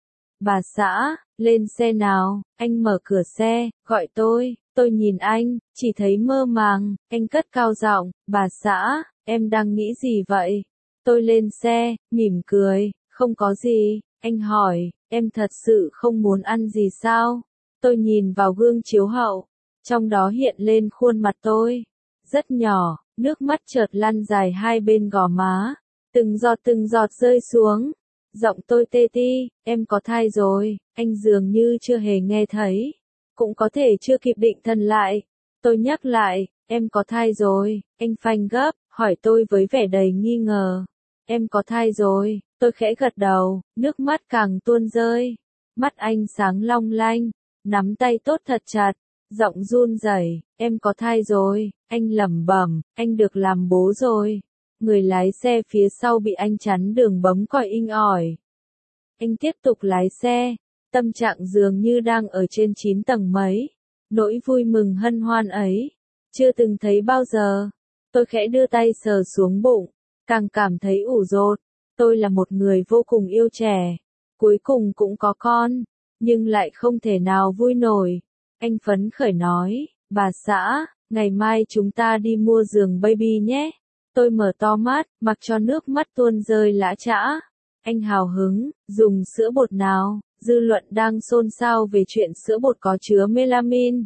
S1: Bà xã, lên xe nào, anh mở cửa xe, gọi tôi. Tôi nhìn anh, chỉ thấy mơ màng. Anh cất cao giọng, bà xã, em đang nghĩ gì vậy? Tôi lên xe, mỉm cười, không có gì. Anh hỏi, em thật sự không muốn ăn gì sao? Tôi nhìn vào gương chiếu hậu, trong đó hiện lên khuôn mặt tôi. Rất nhỏ, nước mắt chợt lăn dài hai bên gò má, từng giọt từng giọt rơi xuống. Giọng tôi tê ti, em có thai rồi. Anh dường như chưa hề nghe thấy, cũng có thể chưa kịp định thần lại. Tôi nhắc lại, em có thai rồi. Anh phanh gấp, hỏi tôi với vẻ đầy nghi ngờ. Em có thai rồi. Tôi khẽ gật đầu, nước mắt càng tuôn rơi. Mắt anh sáng long lanh, nắm tay tốt thật chặt, giọng run rẩy, em có thai rồi. Anh lẩm bẩm, anh được làm bố rồi. Người lái xe phía sau bị anh chắn đường bấm còi inh ỏi. Anh tiếp tục lái xe, tâm trạng dường như đang ở trên chín tầng mấy. Nỗi vui mừng hân hoan ấy, chưa từng thấy bao giờ. Tôi khẽ đưa tay sờ xuống bụng, càng cảm thấy ủ rột. Tôi là một người vô cùng yêu trẻ, cuối cùng cũng có con, nhưng lại không thể nào vui nổi. Anh phấn khởi nói, bà xã, ngày mai chúng ta đi mua giường baby nhé. Tôi mở to mắt, mặc cho nước mắt tuôn rơi lã chã. Anh hào hứng, dùng sữa bột nào? Dư luận đang xôn xao về chuyện sữa bột có chứa melamin,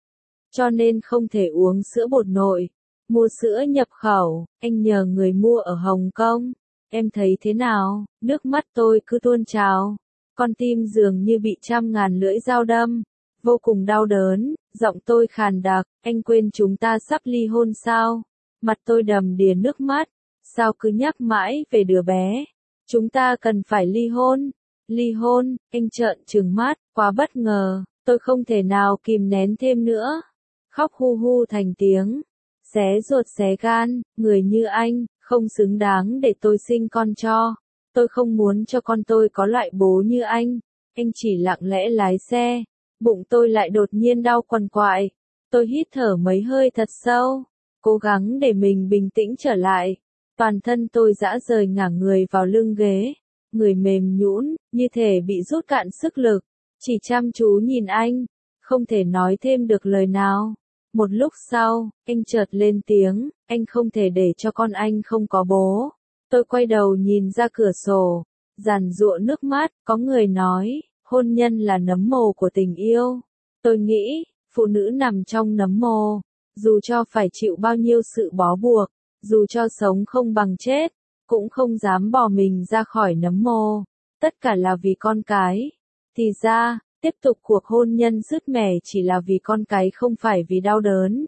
S1: cho nên không thể uống sữa bột nội. Mua sữa nhập khẩu, anh nhờ người mua ở Hồng Kông. Em thấy thế nào? Nước mắt tôi cứ tuôn trào. Con tim dường như bị trăm ngàn lưỡi dao đâm. Vô cùng đau đớn, giọng tôi khàn đặc, anh quên chúng ta sắp ly hôn sao? Mặt tôi đầm đìa nước mắt, sao cứ nhắc mãi về đứa bé? Chúng ta cần phải ly hôn. Ly hôn, anh trợn trừng mắt, quá bất ngờ, tôi không thể nào kìm nén thêm nữa. Khóc hu hu thành tiếng, xé ruột xé gan, người như anh, không không xứng đáng để tôi sinh con cho. Tôi không muốn cho con tôi có loại bố như anh. Anh chỉ lặng lẽ lái xe. Bụng tôi lại đột nhiên đau quằn quại. Tôi hít thở mấy hơi thật sâu, cố gắng để mình bình tĩnh trở lại. Toàn thân tôi rã rời ngả người vào lưng ghế, người mềm nhũn, như thể bị rút cạn sức lực, chỉ chăm chú nhìn anh, không thể nói thêm được lời nào. Một lúc sau, anh chợt lên tiếng, anh không thể để cho con anh không có bố. Tôi quay đầu nhìn ra cửa sổ, giàn giụa nước mắt, có người nói, hôn nhân là nấm mồ của tình yêu. Tôi nghĩ, phụ nữ nằm trong nấm mồ, dù cho phải chịu bao nhiêu sự bó buộc, dù cho sống không bằng chết, cũng không dám bỏ mình ra khỏi nấm mồ. Tất cả là vì con cái. Thì ra, tiếp tục cuộc hôn nhân sứt mẻ chỉ là vì con cái, không phải vì đau đớn,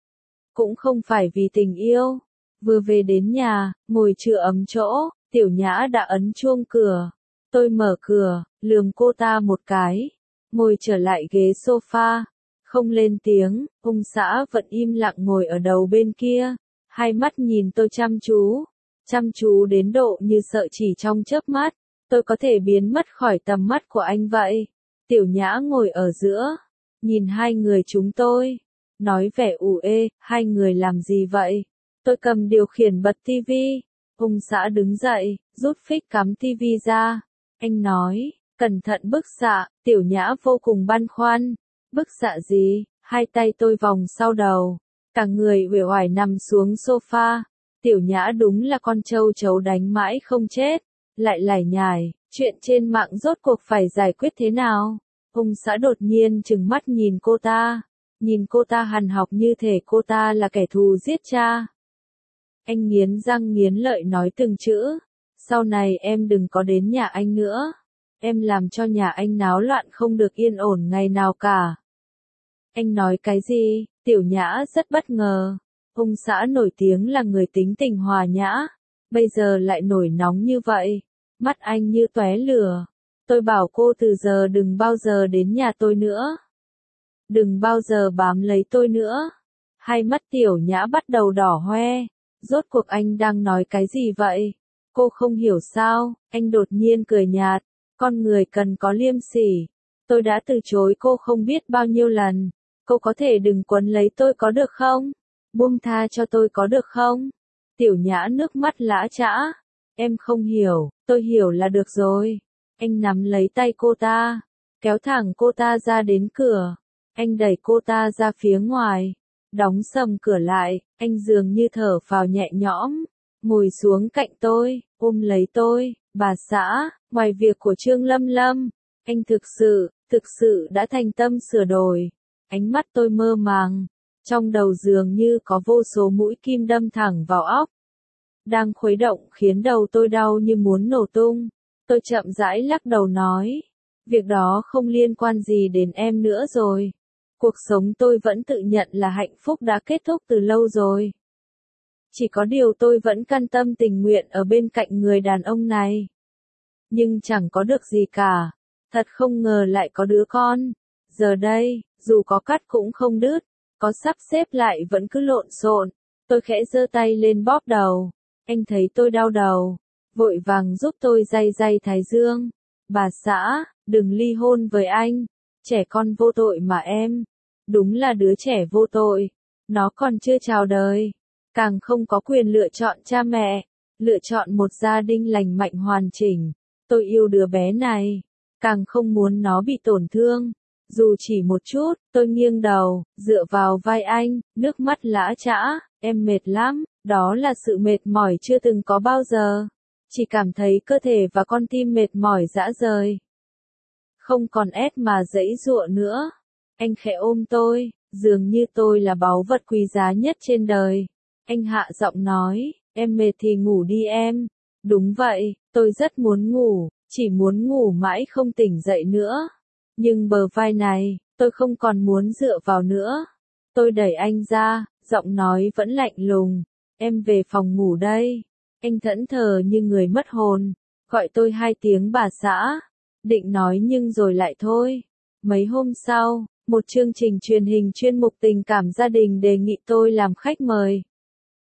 S1: cũng không phải vì tình yêu. Vừa về đến nhà, ngồi chưa ấm chỗ, Tiểu Nhã đã ấn chuông cửa. Tôi mở cửa, lườm cô ta một cái, ngồi trở lại ghế sofa, không lên tiếng. Ông xã vẫn im lặng ngồi ở đầu bên kia, hai mắt nhìn tôi chăm chú, chăm chú đến độ như sợ chỉ trong chớp mắt, tôi có thể biến mất khỏi tầm mắt của anh vậy. Tiểu Nhã ngồi ở giữa, nhìn hai người chúng tôi, nói vẻ ủ ê, hai người làm gì vậy? Tôi cầm điều khiển bật tivi. Ông xã đứng dậy, rút phích cắm tivi ra. Anh nói, cẩn thận bức xạ. Tiểu Nhã vô cùng băn khoăn. Bức xạ gì? Hai tay tôi vòng sau đầu, cả người uể oải nằm xuống sofa. Tiểu Nhã đúng là con trâu chấu đánh mãi không chết, lại lải nhải, chuyện trên mạng rốt cuộc phải giải quyết thế nào? Ông xã đột nhiên trừng mắt nhìn cô ta, nhìn cô ta hằn học như thể cô ta là kẻ thù giết cha. Anh nghiến răng nghiến lợi nói từng chữ, sau này em đừng có đến nhà anh nữa, em làm cho nhà anh náo loạn không được yên ổn ngày nào cả. Anh nói cái gì? Tiểu Nhã rất bất ngờ. Ông xã nổi tiếng là người tính tình hòa nhã, bây giờ lại nổi nóng như vậy. Mắt anh như tóe lửa. Tôi bảo cô từ giờ đừng bao giờ đến nhà tôi nữa. Đừng bao giờ bám lấy tôi nữa. Hai mắt Tiểu Nhã bắt đầu đỏ hoe. Rốt cuộc anh đang nói cái gì vậy? Cô không hiểu sao? Anh đột nhiên cười nhạt. Con người cần có liêm sỉ. Tôi đã từ chối cô không biết bao nhiêu lần. Cô có thể đừng quấn lấy tôi có được không? Buông tha cho tôi có được không? Tiểu Nhã nước mắt lã chã. Em không hiểu, tôi hiểu là được rồi. Anh nắm lấy tay cô ta, kéo thẳng cô ta ra đến cửa. Anh đẩy cô ta ra phía ngoài, đóng sầm cửa lại. Anh dường như thở phào nhẹ nhõm, ngồi xuống cạnh tôi, ôm lấy tôi. Bà xã, ngoài việc của Trương Lâm Lâm, anh thực sự, thực sự đã thành tâm sửa đổi. Ánh mắt tôi mơ màng, trong đầu dường như có vô số mũi kim đâm thẳng vào óc, đang khuấy động khiến đầu tôi đau như muốn nổ tung. Tôi chậm rãi lắc đầu nói, việc đó không liên quan gì đến em nữa rồi. Cuộc sống tôi vẫn tự nhận là hạnh phúc đã kết thúc từ lâu rồi. Chỉ có điều tôi vẫn can tâm tình nguyện ở bên cạnh người đàn ông này. Nhưng chẳng có được gì cả. Thật không ngờ lại có đứa con. Giờ đây, dù có cắt cũng không đứt, có sắp xếp lại vẫn cứ lộn xộn. Tôi khẽ giơ tay lên bóp đầu. Anh thấy tôi đau đầu, vội vàng giúp tôi day day thái dương. Bà xã, đừng ly hôn với anh. Trẻ con vô tội mà em. Đúng là đứa trẻ vô tội. Nó còn chưa chào đời, càng không có quyền lựa chọn cha mẹ, lựa chọn một gia đình lành mạnh hoàn chỉnh. Tôi yêu đứa bé này, càng không muốn nó bị tổn thương. Dù chỉ một chút. Tôi nghiêng đầu, dựa vào vai anh, nước mắt lã chã. Em mệt lắm. Đó là sự mệt mỏi chưa từng có bao giờ. Chỉ cảm thấy cơ thể và con tim mệt mỏi rã rời, không còn ép mà giãy giụa nữa. Anh khẽ ôm tôi, dường như tôi là báu vật quý giá nhất trên đời. Anh hạ giọng nói, em mệt thì ngủ đi em. Đúng vậy, tôi rất muốn ngủ, chỉ muốn ngủ mãi không tỉnh dậy nữa. Nhưng bờ vai này, tôi không còn muốn dựa vào nữa. Tôi đẩy anh ra, giọng nói vẫn lạnh lùng, em về phòng ngủ đây. Anh thẫn thờ như người mất hồn, gọi tôi hai tiếng bà xã. Định nói nhưng rồi lại thôi. Mấy hôm sau, một chương trình truyền hình chuyên mục tình cảm gia đình đề nghị tôi làm khách mời.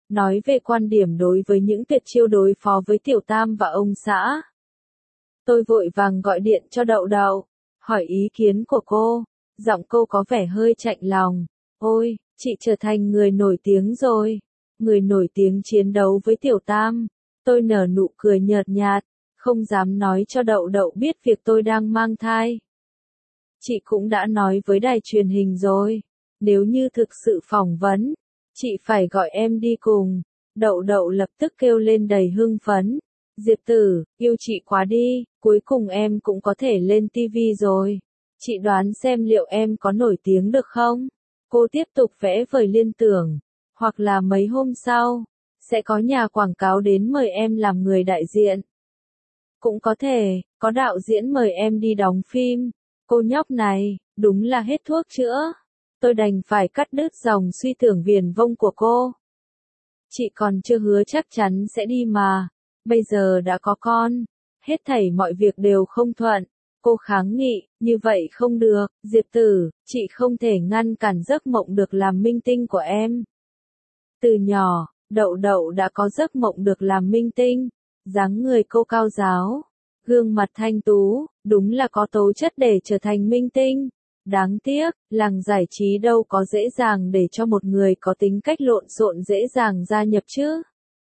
S1: nói về quan điểm đối với những tuyệt chiêu đối phó với Tiểu Tam và ông xã. Tôi vội vàng gọi điện cho Đậu Đậu, hỏi ý kiến của cô, giọng cô có vẻ hơi chạnh lòng. Ôi, chị trở thành người nổi tiếng rồi, người nổi tiếng chiến đấu với Tiểu Tam. Tôi nở nụ cười nhợt nhạt, không dám nói cho Đậu Đậu biết việc tôi đang mang thai. Chị cũng đã nói với đài truyền hình rồi, nếu như thực sự phỏng vấn, chị phải gọi em đi cùng. Đậu Đậu lập tức kêu lên đầy hưng phấn. Diệp Tử, yêu chị quá đi, cuối cùng em cũng có thể lên ti vi rồi. Chị đoán xem liệu em có nổi tiếng được không? Cô tiếp tục vẽ vời liên tưởng, hoặc là mấy hôm sau, sẽ có nhà quảng cáo đến mời em làm người đại diện. Cũng có thể, có đạo diễn mời em đi đóng phim. Cô nhóc này, đúng là hết thuốc chữa. Tôi đành phải cắt đứt dòng suy tưởng viển vông của cô. Chị còn chưa hứa chắc chắn sẽ đi mà. Bây giờ đã có con, hết thảy mọi việc đều không thuận. Cô kháng nghị, như vậy không được, Diệp Tử, chị không thể ngăn cản giấc mộng được làm minh tinh của em. Từ nhỏ, Đậu Đậu đã có giấc mộng được làm minh tinh, dáng người cô cao ráo, gương mặt thanh tú, đúng là có tố chất để trở thành minh tinh. Đáng tiếc, làng giải trí đâu có dễ dàng để cho một người có tính cách lộn xộn dễ dàng gia nhập chứ.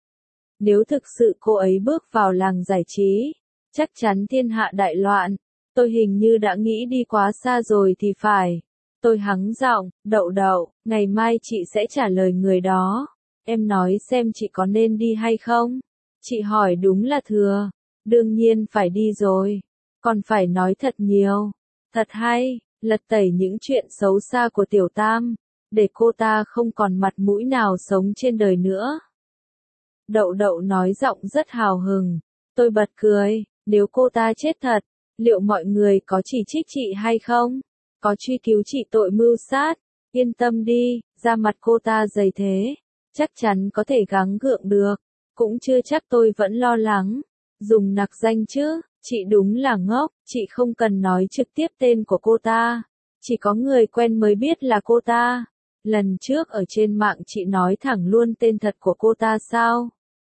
S1: Nếu thực sự cô ấy bước vào làng giải trí, chắc chắn thiên hạ đại loạn. Tôi hình như đã nghĩ đi quá xa rồi thì phải. Tôi hắng giọng, Đậu Đậu, ngày mai chị sẽ trả lời người đó. Em nói xem chị có nên đi hay không? Chị hỏi đúng là thừa. Đương nhiên phải đi rồi. Còn phải nói thật nhiều. Thật hay, lật tẩy những chuyện xấu xa của Tiểu Tam. Để cô ta không còn mặt mũi nào sống trên đời nữa. Đậu Đậu nói giọng rất hào hứng. Tôi bật cười, nếu cô ta chết thật, liệu mọi người có chỉ trích chị hay không? Có truy cứu chị tội mưu sát? Yên tâm đi, da mặt cô ta dày thế, chắc chắn có thể gắng gượng được. Cũng chưa chắc tôi vẫn lo lắng. Dùng nặc danh chứ, chị đúng là ngốc, chị không cần nói trực tiếp tên của cô ta. Chỉ có người quen mới biết là cô ta. Lần trước ở trên mạng chị nói thẳng luôn tên thật của cô ta sao?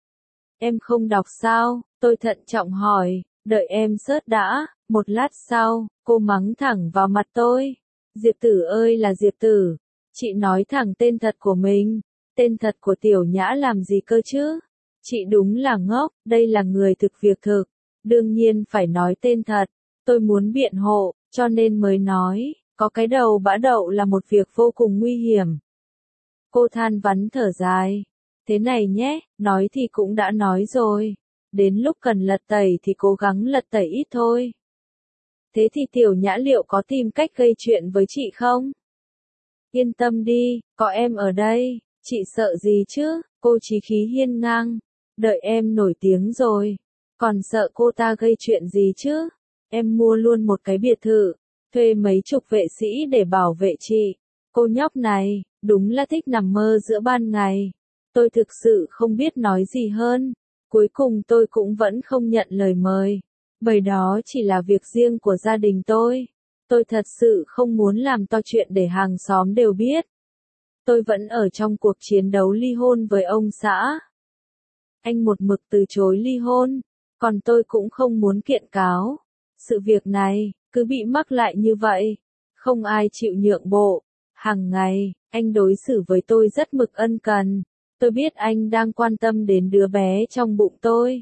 S1: Em không đọc sao? Tôi thận trọng hỏi, đợi em search đã. Một lát sau, cô mắng thẳng vào mặt tôi. Diệp Tử ơi là Diệp Tử. Chị nói thẳng tên thật của mình. Tên thật của Tiểu Nhã làm gì cơ chứ? Chị đúng là ngốc, đây là người thực việc thực. Đương nhiên phải nói tên thật. Tôi muốn biện hộ, cho nên mới nói, có cái đầu bã đậu là một việc vô cùng nguy hiểm. Cô than vắn thở dài. Thế này nhé, nói thì cũng đã nói rồi. Đến lúc cần lật tẩy thì cố gắng lật tẩy ít thôi. Thế thì Tiểu Nhã liệu có tìm cách gây chuyện với chị không? Yên tâm đi, có em ở đây, chị sợ gì chứ? Cô chí khí hiên ngang. Đợi em nổi tiếng rồi. Còn sợ cô ta gây chuyện gì chứ? Em mua luôn một cái biệt thự, thuê mấy chục vệ sĩ để bảo vệ chị. Cô nhóc này, đúng là thích nằm mơ giữa ban ngày. Tôi thực sự không biết nói gì hơn. Cuối cùng tôi cũng vẫn không nhận lời mời. Bởi đó chỉ là việc riêng của gia đình tôi. Tôi thật sự không muốn làm to chuyện để hàng xóm đều biết. Tôi vẫn ở trong cuộc chiến đấu ly hôn với ông xã. Anh một mực từ chối ly hôn, còn tôi cũng không muốn kiện cáo. Sự việc này, cứ bị mắc lại như vậy. Không ai chịu nhượng bộ. Hàng ngày, anh đối xử với tôi rất mực ân cần. Tôi biết anh đang quan tâm đến đứa bé trong bụng tôi.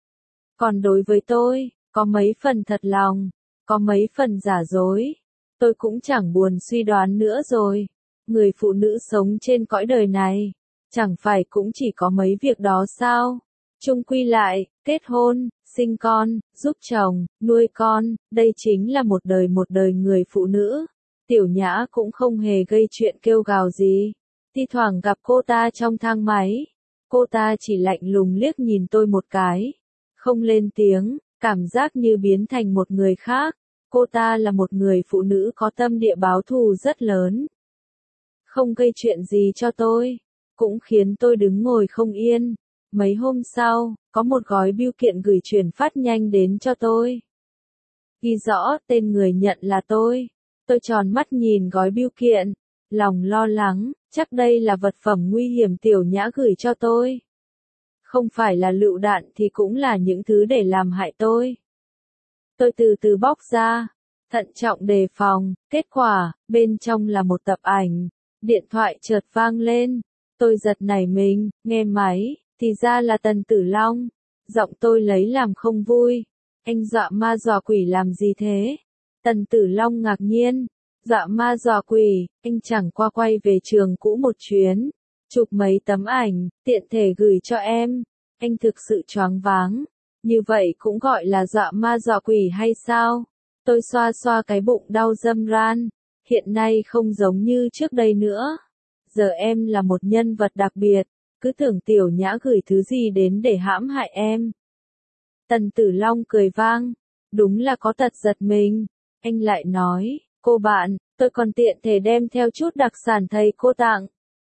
S1: Còn đối với tôi, có mấy phần thật lòng, có mấy phần giả dối. Tôi cũng chẳng buồn suy đoán nữa rồi. Người phụ nữ sống trên cõi đời này, chẳng phải cũng chỉ có mấy việc đó sao? Chung quy lại, kết hôn, sinh con, giúp chồng, nuôi con, đây chính là một đời một đời người phụ nữ. Tiểu Nhã cũng không hề gây chuyện kêu gào gì. Thi thoảng gặp cô ta trong thang máy, cô ta chỉ lạnh lùng liếc nhìn tôi một cái, không lên tiếng, cảm giác như biến thành một người khác. Cô ta là một người phụ nữ có tâm địa báo thù rất lớn. Không gây chuyện gì cho tôi, cũng khiến tôi đứng ngồi không yên. Mấy hôm sau, có một gói bưu kiện gửi chuyển phát nhanh đến cho tôi. Ghi rõ tên người nhận là tôi. Tôi tròn mắt nhìn gói bưu kiện, lòng lo lắng, chắc đây là vật phẩm nguy hiểm Tiểu Nhã gửi cho tôi. Không phải là lựu đạn thì cũng là những thứ để làm hại tôi. Tôi từ từ bóc ra, thận trọng đề phòng, kết quả, bên trong là một tập ảnh. Điện thoại chợt vang lên, tôi giật nảy mình, nghe máy, thì ra là Tần Tử Long. Giọng tôi lấy làm không vui. Anh dọa ma dọa quỷ làm gì thế? Tần Tử Long ngạc nhiên. Dọa ma dọa quỷ, anh chẳng qua quay về trường cũ một chuyến. Chụp mấy tấm ảnh, tiện thể gửi cho em. Anh thực sự choáng váng. Như vậy cũng gọi là dọa ma dọa quỷ hay sao? Tôi xoa xoa cái bụng đau râm ran. Hiện nay không giống như trước đây nữa. Giờ em là một nhân vật đặc biệt. Cứ tưởng Tiểu Nhã gửi thứ gì đến để hãm hại em. Tần Tử Long cười vang. Đúng là có tật giật mình. Anh lại nói, cô bạn, tôi còn tiện thể đem theo chút đặc sản thầy cô tặng.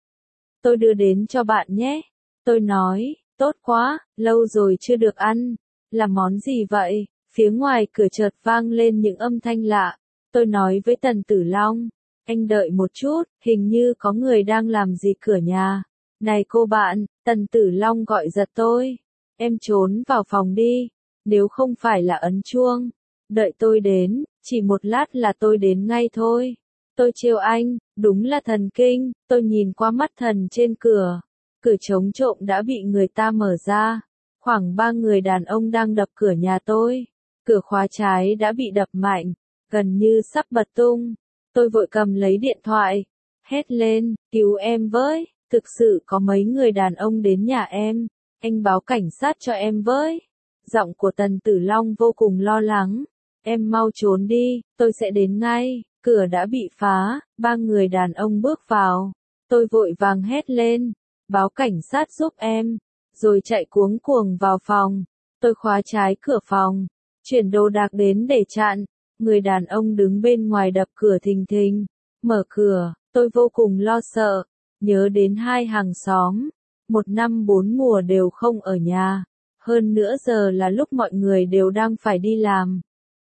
S1: Tôi đưa đến cho bạn nhé. Tôi nói, tốt quá, lâu rồi chưa được ăn. Là món gì vậy? Phía ngoài cửa chợt vang lên những âm thanh lạ. Tôi nói với Tần Tử Long, anh đợi một chút, hình như có người đang làm gì cửa nhà. Này cô bạn, Tần Tử Long gọi giật tôi. Em trốn vào phòng đi, nếu không phải là ấn chuông. Đợi tôi đến, chỉ một lát là tôi đến ngay thôi. Tôi trêu anh, đúng là thần kinh, tôi nhìn qua mắt thần trên cửa. Cửa chống trộm đã bị người ta mở ra. Khoảng ba người đàn ông đang đập cửa nhà tôi. Cửa khóa trái đã bị đập mạnh, gần như sắp bật tung. Tôi vội cầm lấy điện thoại, hét lên, cứu em với, thực sự có mấy người đàn ông đến nhà em, anh báo cảnh sát cho em với. Giọng của Tần Tử Long vô cùng lo lắng, em mau trốn đi, tôi sẽ đến ngay. Cửa đã bị phá, ba người đàn ông bước vào. Tôi vội vàng hét lên, báo cảnh sát giúp em, rồi chạy cuống cuồng vào phòng. Tôi khóa trái cửa phòng, chuyển đồ đạc đến để chặn. Người đàn ông đứng bên ngoài đập cửa thình thình. Mở cửa, tôi vô cùng lo sợ, nhớ đến hai hàng xóm. Một năm bốn mùa đều không ở nhà. Hơn nữa giờ là lúc mọi người đều đang phải đi làm.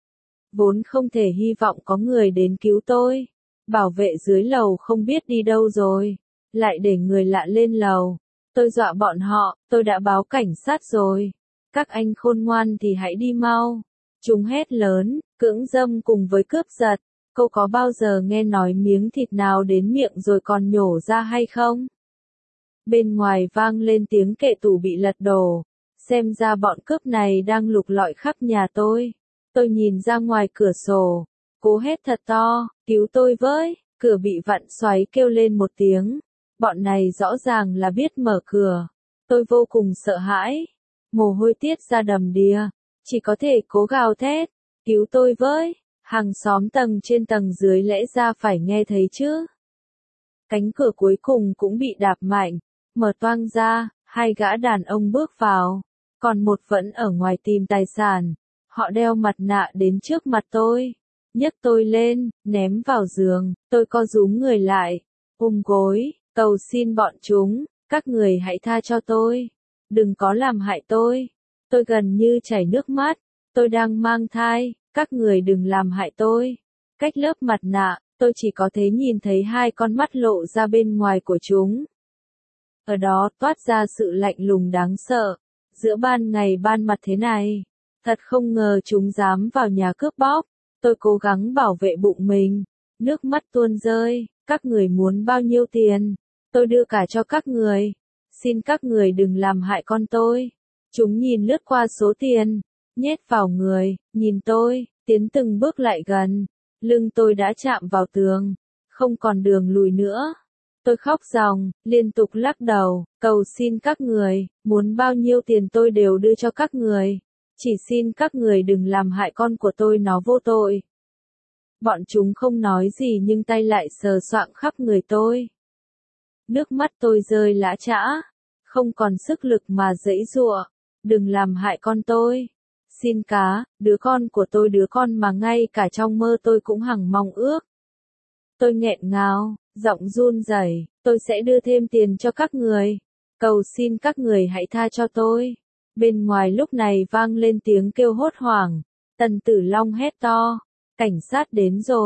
S1: Vốn không thể hy vọng có người đến cứu tôi. Bảo vệ dưới lầu không biết đi đâu rồi. Lại để người lạ lên lầu. Tôi dọa bọn họ, tôi đã báo cảnh sát rồi. Các anh khôn ngoan thì hãy đi mau. Chúng hét lớn, cưỡng dâm cùng với cướp giật. Cô có bao giờ nghe nói miếng thịt nào đến miệng rồi còn nhổ ra hay không? Bên ngoài vang lên tiếng kệ tủ bị lật đổ. Xem ra bọn cướp này đang lục lọi khắp nhà tôi. Tôi nhìn ra ngoài cửa sổ. Cố hét thật to, cứu tôi với. Cửa bị vặn xoáy kêu lên một tiếng. Bọn này rõ ràng là biết mở cửa. Tôi vô cùng sợ hãi. Mồ hôi tiết ra đầm đìa. Chỉ có thể cố gào thét. Cứu tôi với. Hàng xóm tầng trên tầng dưới lẽ ra phải nghe thấy chứ. Cánh cửa cuối cùng cũng bị đạp mạnh. Mở toang ra. Hai gã đàn ông bước vào. Còn một vẫn ở ngoài tìm tài sản. Họ đeo mặt nạ đến trước mặt tôi. Nhấc tôi lên, ném vào giường. Tôi co rúm người lại. Ôm gối, cầu xin bọn chúng. Các người hãy tha cho tôi. Đừng có làm hại tôi. Tôi gần như chảy nước mắt. Tôi đang mang thai. Các người đừng làm hại tôi. Cách lớp mặt nạ, tôi chỉ có thể nhìn thấy hai con mắt lộ ra bên ngoài của chúng. Ở đó toát ra sự lạnh lùng đáng sợ. Giữa ban ngày ban mặt thế này. Thật không ngờ chúng dám vào nhà cướp bóc. Tôi cố gắng bảo vệ bụng mình. Nước mắt tuôn rơi. Các người muốn bao nhiêu tiền? Tôi đưa cả cho các người. Xin các người đừng làm hại con tôi. Chúng nhìn lướt qua số tiền. Nhét vào người. Nhìn tôi. Tiến từng bước lại gần. Lưng tôi đã chạm vào tường. Không còn đường lùi nữa. Tôi khóc ròng, liên tục lắc đầu, cầu xin các người, muốn bao nhiêu tiền tôi đều đưa cho các người. Chỉ xin các người đừng làm hại con của tôi, nó vô tội. Bọn chúng không nói gì nhưng tay lại sờ soạng khắp người tôi. Nước mắt tôi rơi lã chã, không còn sức lực mà giãy giụa. Đừng làm hại con tôi. Xin cá, đứa con của tôi, đứa con mà ngay cả trong mơ tôi cũng hằng mong ước. Tôi nghẹn ngào, giọng run rẩy, tôi sẽ đưa thêm tiền cho các người. Cầu xin các người hãy tha cho tôi. Bên ngoài lúc này vang lên tiếng kêu hốt hoảng. Tần Tử Long hét to. Cảnh sát đến rồi.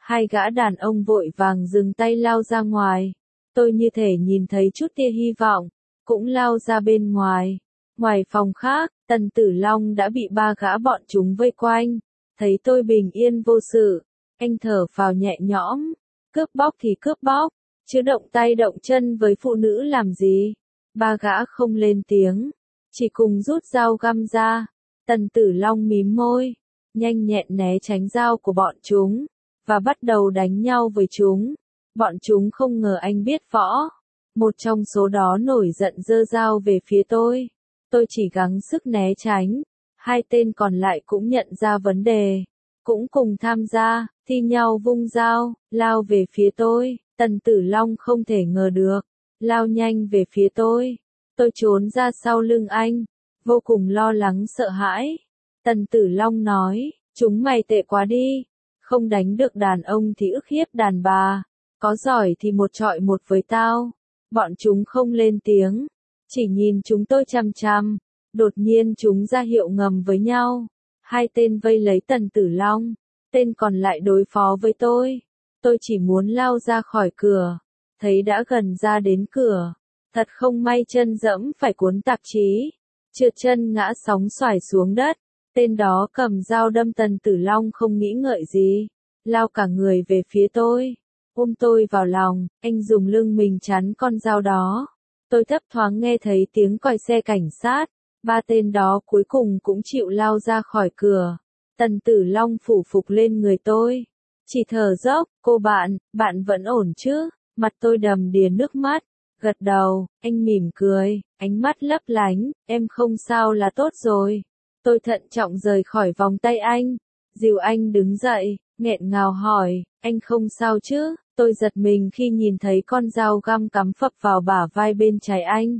S1: Hai gã đàn ông vội vàng dừng tay lao ra ngoài. Tôi như thể nhìn thấy chút tia hy vọng, cũng lao ra bên ngoài. Ngoài phòng khác, Tần Tử Long đã bị ba gã bọn chúng vây quanh. Thấy tôi bình yên vô sự, anh thở phào nhẹ nhõm. Cướp bóc thì cướp bóc, chứ động tay động chân với phụ nữ làm gì. Ba gã không lên tiếng, chỉ cùng rút dao găm ra. Tần Tử Long mím môi, nhanh nhẹn né tránh dao của bọn chúng, và bắt đầu đánh nhau với chúng. Bọn chúng không ngờ anh biết võ. Một trong số đó nổi giận giơ dao về phía tôi. Tôi chỉ gắng sức né tránh. Hai tên còn lại cũng nhận ra vấn đề, cũng cùng tham gia, thi nhau vung dao, lao về phía tôi. Tần Tử Long không thể ngờ được, lao nhanh về phía tôi. Tôi trốn ra sau lưng anh, vô cùng lo lắng sợ hãi. Tần Tử Long nói, chúng mày tệ quá đi, không đánh được đàn ông thì ức hiếp đàn bà, có giỏi thì một trọi một với tao. Bọn chúng không lên tiếng, chỉ nhìn chúng tôi chằm chằm. Đột nhiên chúng ra hiệu ngầm với nhau. Hai tên vây lấy Tần Tử Long, tên còn lại đối phó với tôi. Tôi chỉ muốn lao ra khỏi cửa, thấy đã gần ra đến cửa. Thật không may chân dẫm phải cuốn tạp chí, trượt chân ngã sóng xoài xuống đất. Tên đó cầm dao đâm Tần Tử Long không nghĩ ngợi gì, lao cả người về phía tôi, ôm tôi vào lòng, anh dùng lưng mình chắn con dao đó. Tôi thấp thoáng nghe thấy tiếng còi xe cảnh sát. Ba tên đó cuối cùng cũng chịu lao ra khỏi cửa. Tần Tử Long phủ phục lên người tôi, chỉ thở dốc, cô bạn, bạn vẫn ổn chứ? Mặt tôi đầm đìa nước mắt, gật đầu, anh mỉm cười, ánh mắt lấp lánh, em không sao là tốt rồi. Tôi thận trọng rời khỏi vòng tay anh, dìu anh đứng dậy, nghẹn ngào hỏi, anh không sao chứ? Tôi giật mình khi nhìn thấy con dao găm cắm phập vào bả vai bên trái anh.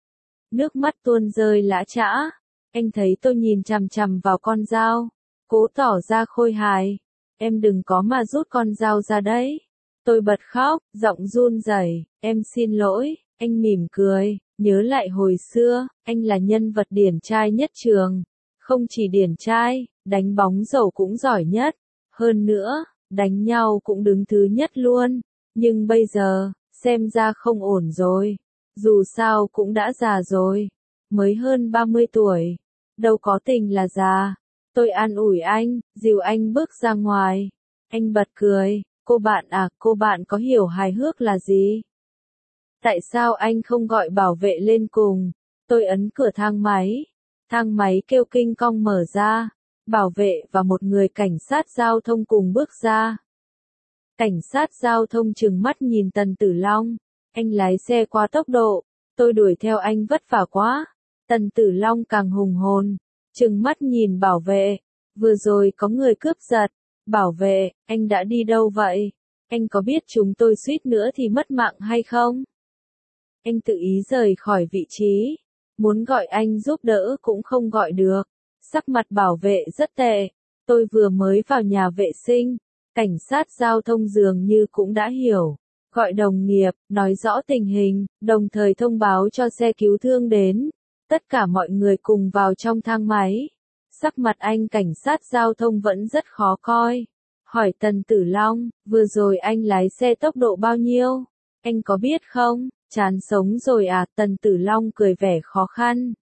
S1: Nước mắt tuôn rơi lã chã. Anh thấy tôi nhìn chằm chằm vào con dao, cố tỏ ra khôi hài. Em đừng có mà rút con dao ra đấy. Tôi bật khóc, giọng run rẩy, em xin lỗi. Anh mỉm cười, nhớ lại hồi xưa, anh là nhân vật điển trai nhất trường. Không chỉ điển trai, đánh bóng rổ cũng giỏi nhất. Hơn nữa, đánh nhau cũng đứng thứ nhất luôn. Nhưng bây giờ, xem ra không ổn rồi. Dù sao cũng đã già rồi, mới hơn ba mươi tuổi, đâu có tình là già. Tôi an ủi anh, dìu anh bước ra ngoài. Anh bật cười, cô bạn à, cô bạn có hiểu hài hước là gì? Tại sao anh không gọi bảo vệ lên cùng? Tôi ấn cửa thang máy, thang máy kêu kinh cong mở ra, bảo vệ và một người cảnh sát giao thông cùng bước ra. Cảnh sát giao thông trừng mắt nhìn Tần Tử Long. Anh lái xe quá tốc độ, tôi đuổi theo anh vất vả quá. Tần Tử Long càng hùng hồn, trừng mắt nhìn bảo vệ, vừa rồi có người cướp giật. Bảo vệ, anh đã đi đâu vậy? Anh có biết chúng tôi suýt nữa thì mất mạng hay không? Anh tự ý rời khỏi vị trí, muốn gọi anh giúp đỡ cũng không gọi được. Sắc mặt bảo vệ rất tệ, tôi vừa mới vào nhà vệ sinh, cảnh sát giao thông dường như cũng đã hiểu. Gọi đồng nghiệp, nói rõ tình hình, đồng thời thông báo cho xe cứu thương đến. Tất cả mọi người cùng vào trong thang máy. Sắc mặt anh cảnh sát giao thông vẫn rất khó coi. Hỏi Tần Tử Long, vừa rồi anh lái xe tốc độ bao nhiêu? Anh có biết không? Chán sống rồi à? Tần Tử Long cười vẻ khó khăn.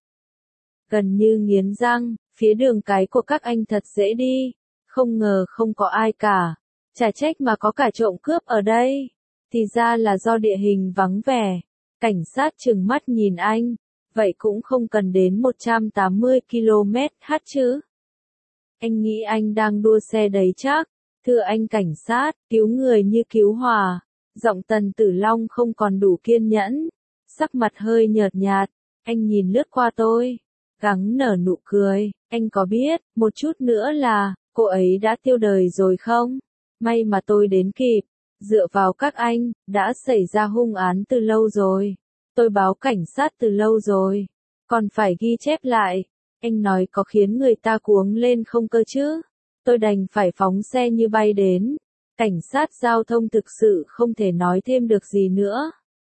S1: Gần như nghiến răng, phía đường cái của các anh thật dễ đi. Không ngờ không có ai cả. Chả trách mà có cả trộm cướp ở đây. Thì ra là do địa hình vắng vẻ. Cảnh sát trừng mắt nhìn anh. Vậy cũng không cần đến một trăm tám mươi ki lô mét h chứ. Anh nghĩ anh đang đua xe đấy chắc. Thưa anh cảnh sát, cứu người như cứu hỏa. Giọng Tần Tử Long không còn đủ kiên nhẫn. Sắc mặt hơi nhợt nhạt. Anh nhìn lướt qua tôi. Gắng nở nụ cười. Anh có biết, một chút nữa là, cô ấy đã tiêu đời rồi không? May mà tôi đến kịp. Dựa vào các anh, đã xảy ra hung án từ lâu rồi. Tôi báo cảnh sát từ lâu rồi. Còn phải ghi chép lại. Anh nói có khiến người ta cuống lên không cơ chứ? Tôi đành phải phóng xe như bay đến. Cảnh sát giao thông thực sự không thể nói thêm được gì nữa.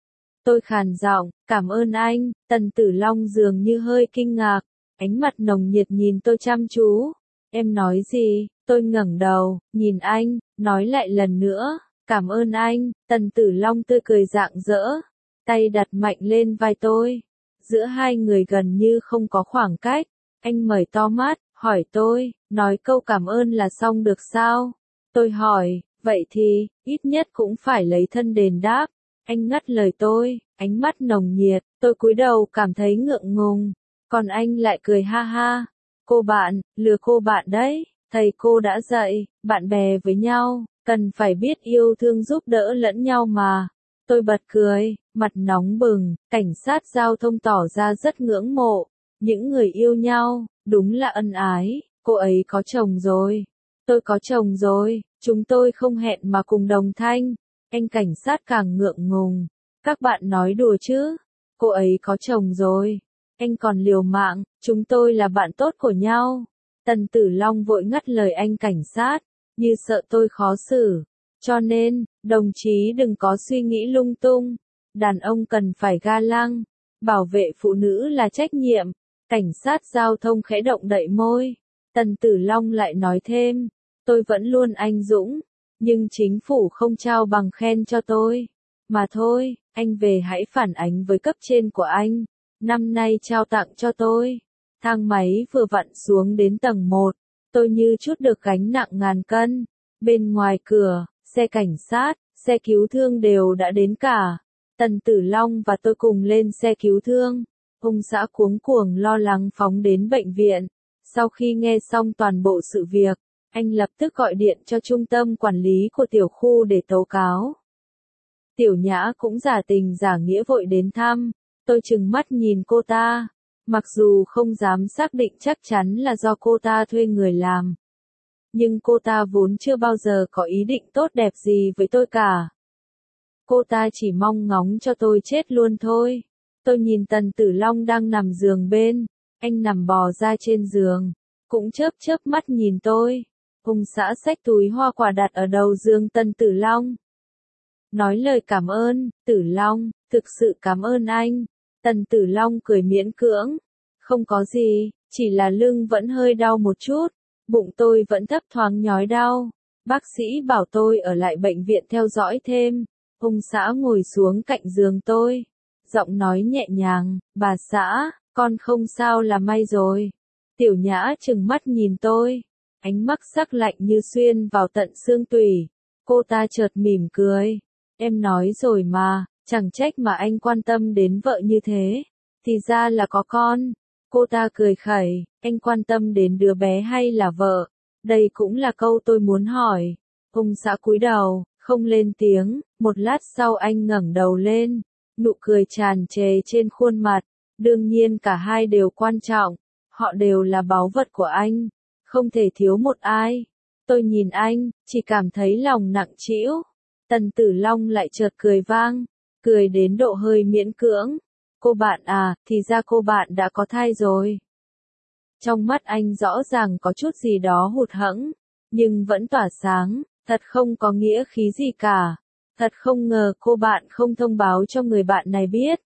S1: Tôi khàn giọng, cảm ơn anh. Tần Tử Long dường như hơi kinh ngạc. Ánh mặt nồng nhiệt nhìn tôi chăm chú. Em nói gì? Tôi ngẩng đầu, nhìn anh, nói lại lần nữa, cảm ơn anh. Tần Tử Long tươi cười rạng rỡ, tay đặt mạnh lên vai tôi. Giữa hai người gần như không có khoảng cách. Anh mở to mắt, hỏi tôi, nói câu cảm ơn là xong được sao? Tôi hỏi, vậy thì, ít nhất cũng phải lấy thân đền đáp. Anh ngắt lời tôi, ánh mắt nồng nhiệt, tôi cúi đầu cảm thấy ngượng ngùng. Còn anh lại cười ha ha. Cô bạn, lừa cô bạn đấy, thầy cô đã dạy, bạn bè với nhau, cần phải biết yêu thương giúp đỡ lẫn nhau mà. Tôi bật cười, mặt nóng bừng, cảnh sát giao thông tỏ ra rất ngưỡng mộ. Những người yêu nhau, đúng là ân ái, cô ấy có chồng rồi. Tôi có chồng rồi, chúng tôi không hẹn mà cùng đồng thanh. Anh cảnh sát càng ngượng ngùng. Các bạn nói đùa chứ? Cô ấy có chồng rồi. Anh còn liều mạng, chúng tôi là bạn tốt của nhau. Tần Tử Long vội ngắt lời anh cảnh sát, như sợ tôi khó xử. Cho nên, đồng chí đừng có suy nghĩ lung tung. Đàn ông cần phải ga lăng. Bảo vệ phụ nữ là trách nhiệm. Cảnh sát giao thông khẽ động đậy môi. Tần Tử Long lại nói thêm, tôi vẫn luôn anh dũng, nhưng chính phủ không trao bằng khen cho tôi. Mà thôi, anh về hãy phản ánh với cấp trên của anh. Năm nay trao tặng cho tôi. Thang máy vừa vặn xuống đến tầng một. Tôi như chút được gánh nặng ngàn cân. Bên ngoài cửa, xe cảnh sát, xe cứu thương đều đã đến cả. Tần Tử Long và tôi cùng lên xe cứu thương. Ông xã cuống cuồng lo lắng phóng đến bệnh viện. Sau khi nghe xong toàn bộ sự việc, anh lập tức gọi điện cho trung tâm quản lý của tiểu khu để tố cáo. Tiểu Nhã cũng giả tình giả nghĩa vội đến thăm. Tôi trừng mắt nhìn cô ta. Mặc dù không dám xác định chắc chắn là do cô ta thuê người làm. Nhưng cô ta vốn chưa bao giờ có ý định tốt đẹp gì với tôi cả. Cô ta chỉ mong ngóng cho tôi chết luôn thôi. Tôi nhìn Tần Tử Long đang nằm giường bên. Anh nằm bò ra trên giường. Cũng chớp chớp mắt nhìn tôi. Ông xã xách túi hoa quả đặt ở đầu giường Tần Tử Long. Nói lời cảm ơn, Tử Long, thực sự cảm ơn anh. Tần Tử Long cười miễn cưỡng. Không có gì, chỉ là lưng vẫn hơi đau một chút. Bụng tôi vẫn thấp thoáng nhói đau. Bác sĩ bảo tôi ở lại bệnh viện theo dõi thêm. Ông xã ngồi xuống cạnh giường tôi. Giọng nói nhẹ nhàng, bà xã, con không sao là may rồi. Tiểu Nhã trừng mắt nhìn tôi. Ánh mắt sắc lạnh như xuyên vào tận xương tủy. Cô ta chợt mỉm cười. Em nói rồi mà, chẳng trách mà anh quan tâm đến vợ như thế. Thì ra là có con. Cô ta cười khẩy, anh quan tâm đến đứa bé hay là vợ? Đây cũng là câu tôi muốn hỏi. Ông xã cúi đầu, không lên tiếng. Một lát sau anh ngẩng đầu lên. Nụ cười tràn trề trên khuôn mặt. Đương nhiên cả hai đều quan trọng. Họ đều là báu vật của anh. Không thể thiếu một ai. Tôi nhìn anh, chỉ cảm thấy lòng nặng trĩu. Tần Tử Long lại chợt cười vang. Cười đến độ hơi miễn cưỡng. Cô bạn à, thì ra cô bạn đã có thai rồi. Trong mắt anh rõ ràng có chút gì đó hụt hẫng, nhưng vẫn tỏa sáng, thật không có nghĩa khí gì cả. Thật không ngờ cô bạn không thông báo cho người bạn này biết.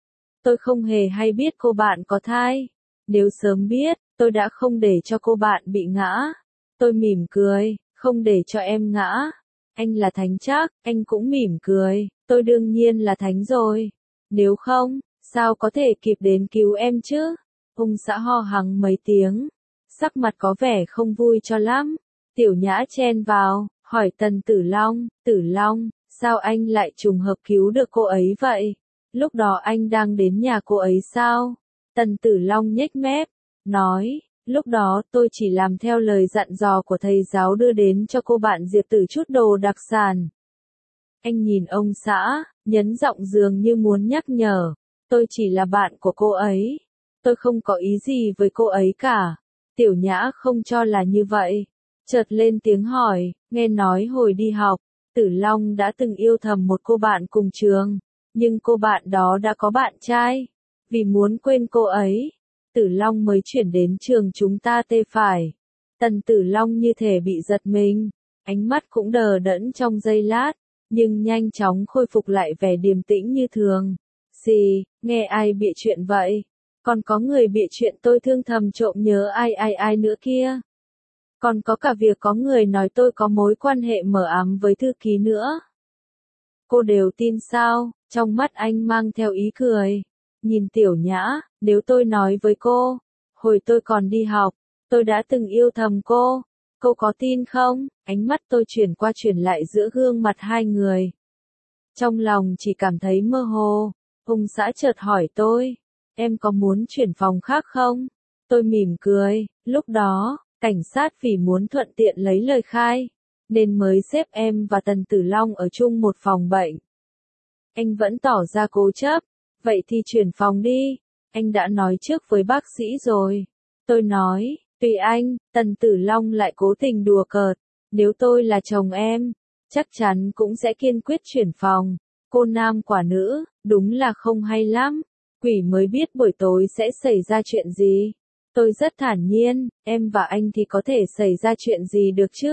S1: Tôi không hề hay biết cô bạn có thai. Nếu sớm biết, tôi đã không để cho cô bạn bị ngã. Tôi mỉm cười, không để cho em ngã. Anh là thánh chắc, anh cũng mỉm cười, tôi đương nhiên là thánh rồi. Nếu không, sao có thể kịp đến cứu em chứ? Ông xã ho hắng mấy tiếng, sắc mặt có vẻ không vui cho lắm. Tiểu Nhã chen vào, hỏi Tần Tử Long, Tử Long, sao anh lại trùng hợp cứu được cô ấy vậy? Lúc đó anh đang đến nhà cô ấy sao? Tần Tử Long nhếch mép, nói, lúc đó tôi chỉ làm theo lời dặn dò của thầy giáo đưa đến cho cô bạn Diệp Tử chút đồ đặc sản. Anh nhìn ông xã, nhấn giọng dường như muốn nhắc nhở, tôi chỉ là bạn của cô ấy. Tôi không có ý gì với cô ấy cả. Tiểu Nhã không cho là như vậy. Chợt lên tiếng hỏi, nghe nói hồi đi học, Tử Long đã từng yêu thầm một cô bạn cùng trường. Nhưng cô bạn đó đã có bạn trai. Vì muốn quên cô ấy, Tử Long mới chuyển đến trường chúng ta tê phải. Tần Tử Long như thể bị giật mình. Ánh mắt cũng đờ đẫn trong giây lát. Nhưng nhanh chóng khôi phục lại vẻ điềm tĩnh như thường. Gì, nghe ai bịa chuyện vậy? Còn có người bịa chuyện tôi thương thầm trộm nhớ ai ai ai nữa kia. Còn có cả việc có người nói tôi có mối quan hệ mờ ám với thư ký nữa. Cô đều tin sao? Trong mắt anh mang theo ý cười. Nhìn Tiểu Nhã, nếu tôi nói với cô, hồi tôi còn đi học, tôi đã từng yêu thầm cô, cô có tin không? Ánh mắt tôi chuyển qua chuyển lại giữa gương mặt hai người. Trong lòng chỉ cảm thấy mơ hồ. Hùng xã chợt hỏi tôi, em có muốn chuyển phòng khác không? Tôi mỉm cười, lúc đó, cảnh sát vì muốn thuận tiện lấy lời khai, nên mới xếp em và Tần Tử Long ở chung một phòng bệnh. Anh vẫn tỏ ra cố chấp, vậy thì chuyển phòng đi, anh đã nói trước với bác sĩ rồi. Tôi nói, tùy anh. Tần Tử Long lại cố tình đùa cợt, nếu tôi là chồng em, chắc chắn cũng sẽ kiên quyết chuyển phòng. Cô nam quả nữ, đúng là không hay lắm, quỷ mới biết buổi tối sẽ xảy ra chuyện gì. Tôi rất thản nhiên, em và anh thì có thể xảy ra chuyện gì được chứ?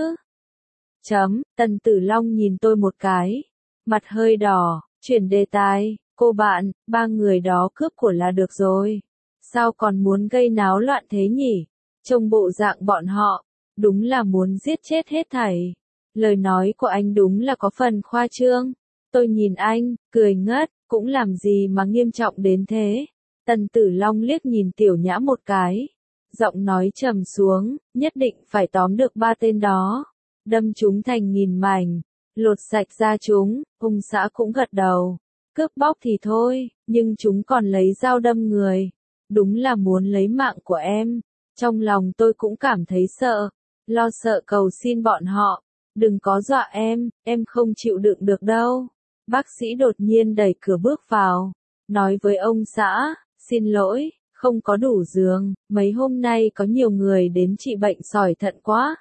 S1: Chấm, Tần Tử Long nhìn tôi một cái, mặt hơi đỏ, chuyển đề tài, cô bạn, ba người đó cướp của là được rồi. Sao còn muốn gây náo loạn thế nhỉ? Trông bộ dạng bọn họ, đúng là muốn giết chết hết thảy. Lời nói của anh đúng là có phần khoa trương. Tôi nhìn anh, cười ngất, cũng làm gì mà nghiêm trọng đến thế. Tần Tử Long liếc nhìn Tiểu Nhã một cái. Giọng nói trầm xuống, nhất định phải tóm được ba tên đó. Đâm chúng thành nghìn mảnh, lột sạch da chúng. Hùng xã cũng gật đầu. Cướp bóc thì thôi, nhưng chúng còn lấy dao đâm người. Đúng là muốn lấy mạng của em. Trong lòng tôi cũng cảm thấy sợ. Lo sợ cầu xin bọn họ. Đừng có dọa em, em không chịu đựng được đâu. Bác sĩ đột nhiên đẩy cửa bước vào. Nói với ông xã, xin lỗi, không có đủ giường. Mấy hôm nay có nhiều người đến trị bệnh sỏi thận quá.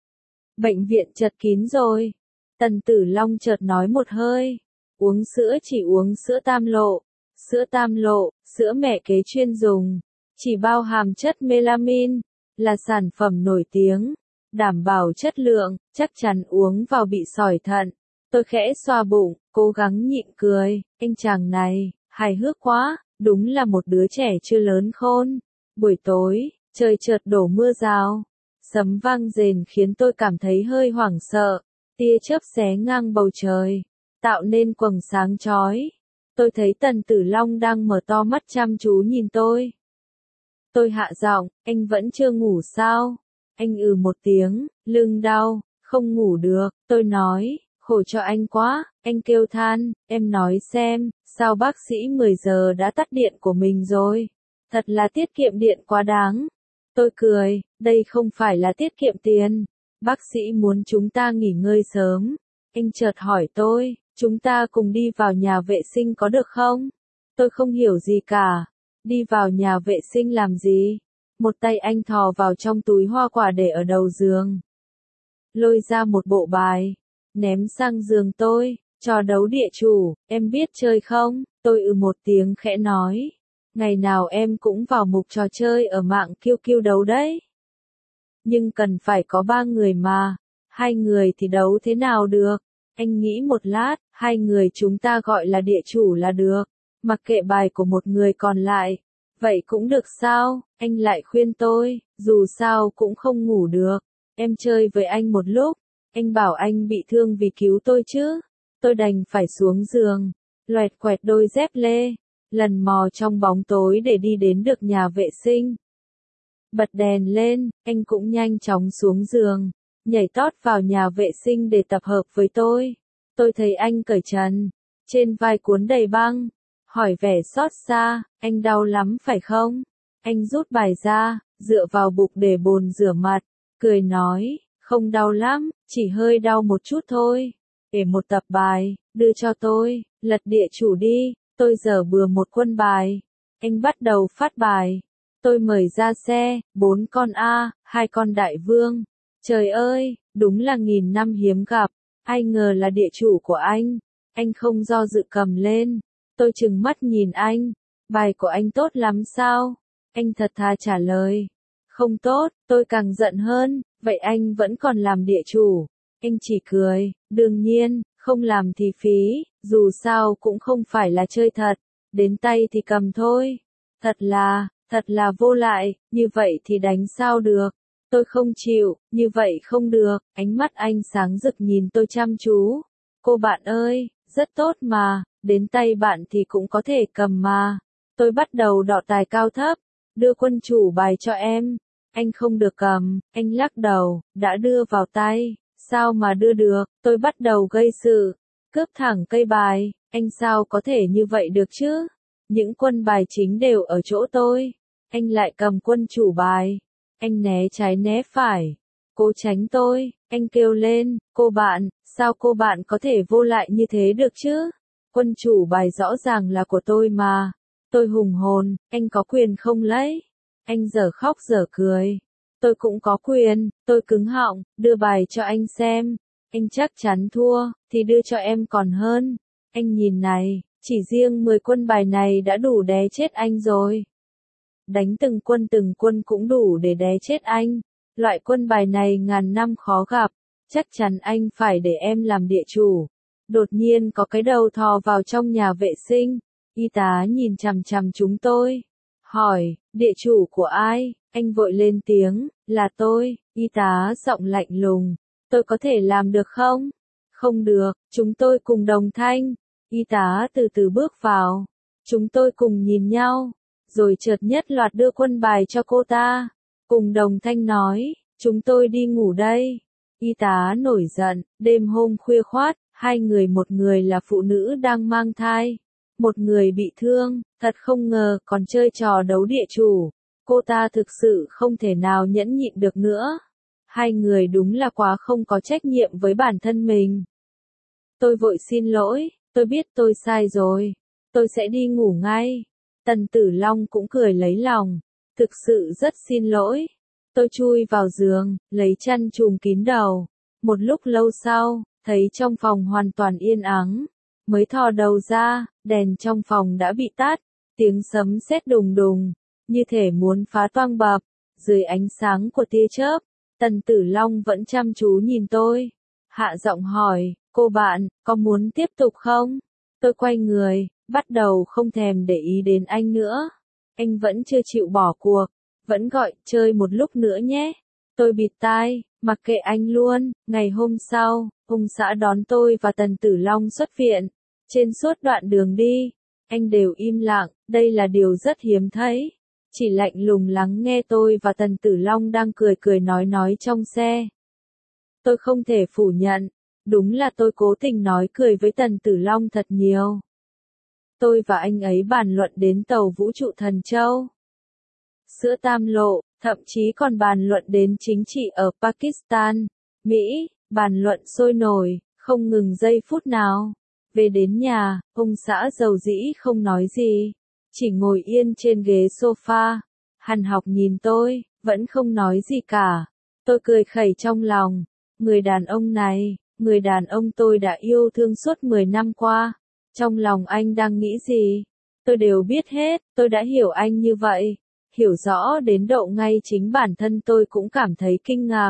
S1: Bệnh viện chật kín rồi. Tần Tử Long chợt nói một hơi. Uống sữa chỉ uống sữa tam lộ. Sữa tam lộ, sữa mẹ kế chuyên dùng. Chỉ bao hàm chất melamin. Là sản phẩm nổi tiếng. Đảm bảo chất lượng, chắc chắn uống vào bị sỏi thận. Tôi khẽ xoa bụng, cố gắng nhịn cười. Anh chàng này, hài hước quá, đúng là một đứa trẻ chưa lớn khôn. Buổi tối, trời chợt đổ mưa rào. Sấm vang rền khiến tôi cảm thấy hơi hoảng sợ. Tia chớp xé ngang bầu trời, tạo nên quầng sáng chói. Tôi thấy Tần Tử Long đang mở to mắt chăm chú nhìn tôi. Tôi hạ giọng, anh vẫn chưa ngủ sao? Anh ừ một tiếng, lưng đau, không ngủ được. Tôi nói, khổ cho anh quá. Anh kêu than, em nói xem, sao bác sĩ mười giờ đã tắt điện của mình rồi? Thật là tiết kiệm điện quá đáng. Tôi cười, đây không phải là tiết kiệm tiền. Bác sĩ muốn chúng ta nghỉ ngơi sớm. Anh chợt hỏi tôi, chúng ta cùng đi vào nhà vệ sinh có được không? Tôi không hiểu gì cả. Đi vào nhà vệ sinh làm gì? Một tay anh thò vào trong túi hoa quả để ở đầu giường. Lôi ra một bộ bài. Ném sang giường tôi. Trò đấu địa chủ, em biết chơi không? Tôi ừ một tiếng khẽ nói. Ngày nào em cũng vào mục trò chơi ở mạng kiu kiu đấu đấy. Nhưng cần phải có ba người mà. Hai người thì đấu thế nào được? Anh nghĩ một lát, hai người chúng ta gọi là địa chủ là được. Mặc kệ bài của một người còn lại. Vậy cũng được sao? Anh lại khuyên tôi, dù sao cũng không ngủ được. Em chơi với anh một lúc. Anh bảo anh bị thương vì cứu tôi chứ. Tôi đành phải xuống giường. Loẹt quẹt đôi dép lê. Lần mò trong bóng tối để đi đến được nhà vệ sinh. Bật đèn lên, anh cũng nhanh chóng xuống giường. Nhảy tót vào nhà vệ sinh để tập hợp với tôi. Tôi thấy anh cởi trần. Trên vai cuốn đầy băng. Hỏi vẻ xót xa, anh đau lắm phải không? Anh rút bài ra, dựa vào bục để bồn rửa mặt. Cười nói, không đau lắm, chỉ hơi đau một chút thôi. Để một tập bài, đưa cho tôi, lật địa chủ đi. Tôi dở bừa một quân bài. Anh bắt đầu phát bài. Tôi mời ra xe, bốn con A, hai con đại vương. Trời ơi, đúng là nghìn năm hiếm gặp. Ai ngờ là địa chủ của anh. Anh không do dự cầm lên. Tôi trừng mắt nhìn anh. Bài của anh tốt lắm sao? Anh thật thà trả lời. Không tốt, tôi càng giận hơn. Vậy anh vẫn còn làm địa chủ. Anh chỉ cười. Đương nhiên, không làm thì phí. Dù sao cũng không phải là chơi thật. Đến tay thì cầm thôi. Thật là, thật là vô lại. Như vậy thì đánh sao được. Tôi không chịu, như vậy không được, ánh mắt anh sáng rực nhìn tôi chăm chú. Cô bạn ơi, rất tốt mà, đến tay bạn thì cũng có thể cầm mà. Tôi bắt đầu đọ tài cao thấp, đưa quân chủ bài cho em. Anh không được cầm, anh lắc đầu, đã đưa vào tay. Sao mà đưa được, tôi bắt đầu gây sự, cướp thẳng cây bài, anh sao có thể như vậy được chứ? Những quân bài chính đều ở chỗ tôi, anh lại cầm quân chủ bài, anh né trái né phải, cố tránh tôi, anh kêu lên, cô bạn, sao cô bạn có thể vô lại như thế được chứ? Quân chủ bài rõ ràng là của tôi mà, tôi hùng hồn, anh có quyền không lấy, anh dở khóc dở cười. Tôi cũng có quyền, tôi cứng họng, đưa bài cho anh xem. Anh chắc chắn thua, thì đưa cho em còn hơn. Anh nhìn này, chỉ riêng mười quân bài này đã đủ đè chết anh rồi. Đánh từng quân từng quân cũng đủ để đè chết anh. Loại quân bài này ngàn năm khó gặp, chắc chắn anh phải để em làm địa chủ. Đột nhiên có cái đầu thò vào trong nhà vệ sinh. Y tá nhìn chằm chằm chúng tôi. Hỏi, địa chủ của ai? Anh vội lên tiếng, là tôi, y tá giọng lạnh lùng. Tôi có thể làm được không? Không được, chúng tôi cùng đồng thanh. Y tá từ từ bước vào. Chúng tôi cùng nhìn nhau, rồi chợt nhất loạt đưa quân bài cho cô ta. Cùng đồng thanh nói, chúng tôi đi ngủ đây. Y tá nổi giận, đêm hôm khuya khoát, hai người một người là phụ nữ đang mang thai. Một người bị thương, thật không ngờ còn chơi trò đấu địa chủ. Cô ta thực sự không thể nào nhẫn nhịn được nữa. Hai người đúng là quá không có trách nhiệm với bản thân mình. Tôi vội xin lỗi, tôi biết tôi sai rồi. Tôi sẽ đi ngủ ngay. Tần Tử Long cũng cười lấy lòng. Thực sự rất xin lỗi. Tôi chui vào giường, lấy chăn trùm kín đầu. Một lúc lâu sau, thấy trong phòng hoàn toàn yên ắng. Mới thò đầu ra, đèn trong phòng đã bị tắt. Tiếng sấm sét đùng đùng, như thể muốn phá toang bập. Dưới ánh sáng của tia chớp, Tần Tử Long vẫn chăm chú nhìn tôi. Hạ giọng hỏi, cô bạn, có muốn tiếp tục không? Tôi quay người, bắt đầu không thèm để ý đến anh nữa. Anh vẫn chưa chịu bỏ cuộc, vẫn gọi, chơi một lúc nữa nhé. Tôi bịt tai, mặc kệ anh luôn. Ngày hôm sau, ông xã đón tôi và Tần Tử Long xuất viện. Trên suốt đoạn đường đi, anh đều im lặng, đây là điều rất hiếm thấy. Chỉ lạnh lùng lắng nghe tôi và Tần Tử Long đang cười cười nói nói trong xe. Tôi không thể phủ nhận, đúng là tôi cố tình nói cười với Tần Tử Long thật nhiều. Tôi và anh ấy bàn luận đến tàu vũ trụ Thần Châu, sữa Tam Lộ, thậm chí còn bàn luận đến chính trị ở Pakistan, Mỹ, bàn luận sôi nổi, không ngừng giây phút nào. Về đến nhà, ông xã giàu dĩ không nói gì, chỉ ngồi yên trên ghế sofa, hằn học nhìn tôi, vẫn không nói gì cả. Tôi cười khẩy trong lòng, người đàn ông này, người đàn ông tôi đã yêu thương suốt mười năm qua, trong lòng anh đang nghĩ gì, tôi đều biết hết, tôi đã hiểu anh như vậy, hiểu rõ đến độ ngay chính bản thân tôi cũng cảm thấy kinh ngạc.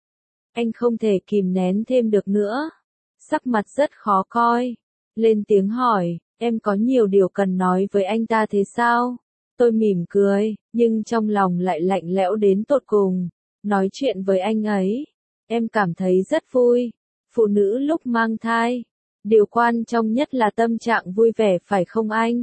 S1: Anh không thể kìm nén thêm được nữa, sắc mặt rất khó coi, lên tiếng hỏi, em có nhiều điều cần nói với anh ta thế sao? Tôi mỉm cười, nhưng trong lòng lại lạnh lẽo đến tột cùng. Nói chuyện với anh ấy, em cảm thấy rất vui. Phụ nữ lúc mang thai, điều quan trọng nhất là tâm trạng vui vẻ phải không anh?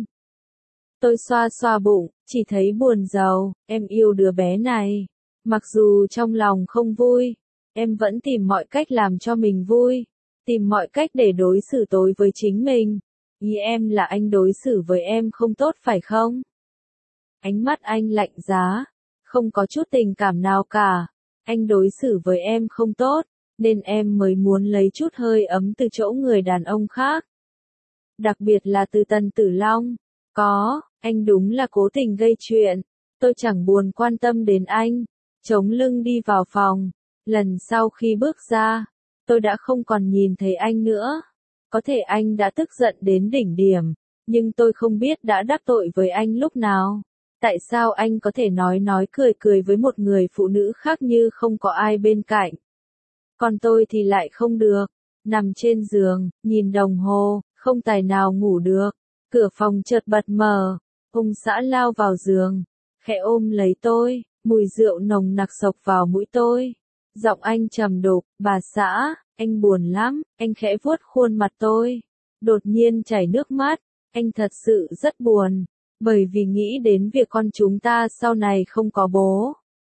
S1: Tôi xoa xoa bụng, chỉ thấy buồn rầu, em yêu đứa bé này. Mặc dù trong lòng không vui, em vẫn tìm mọi cách làm cho mình vui. Tìm mọi cách để đối xử tối với chính mình. Ý em là anh đối xử với em không tốt phải không? Ánh mắt anh lạnh giá, không có chút tình cảm nào cả. Anh đối xử với em không tốt, nên em mới muốn lấy chút hơi ấm từ chỗ người đàn ông khác. Đặc biệt là từ Tần Tử Long. Có, anh đúng là cố tình gây chuyện. Tôi chẳng buồn quan tâm đến anh. Chống lưng đi vào phòng. Lần sau khi bước ra, tôi đã không còn nhìn thấy anh nữa. Có thể anh đã tức giận đến đỉnh điểm, nhưng tôi không biết đã đắc tội với anh lúc nào. Tại sao anh có thể nói nói cười cười với một người phụ nữ khác như không có ai bên cạnh? Còn tôi thì lại không được. Nằm trên giường, nhìn đồng hồ, không tài nào ngủ được. Cửa phòng chợt bật mở. Ông xã lao vào giường, khẽ ôm lấy tôi, Mùi rượu nồng nặc xộc vào mũi tôi. Giọng anh trầm đục, bà xã, anh buồn lắm, anh khẽ vuốt khuôn mặt tôi. Đột nhiên chảy nước mắt, anh thật sự rất buồn, bởi vì nghĩ đến việc con chúng ta sau này không có bố.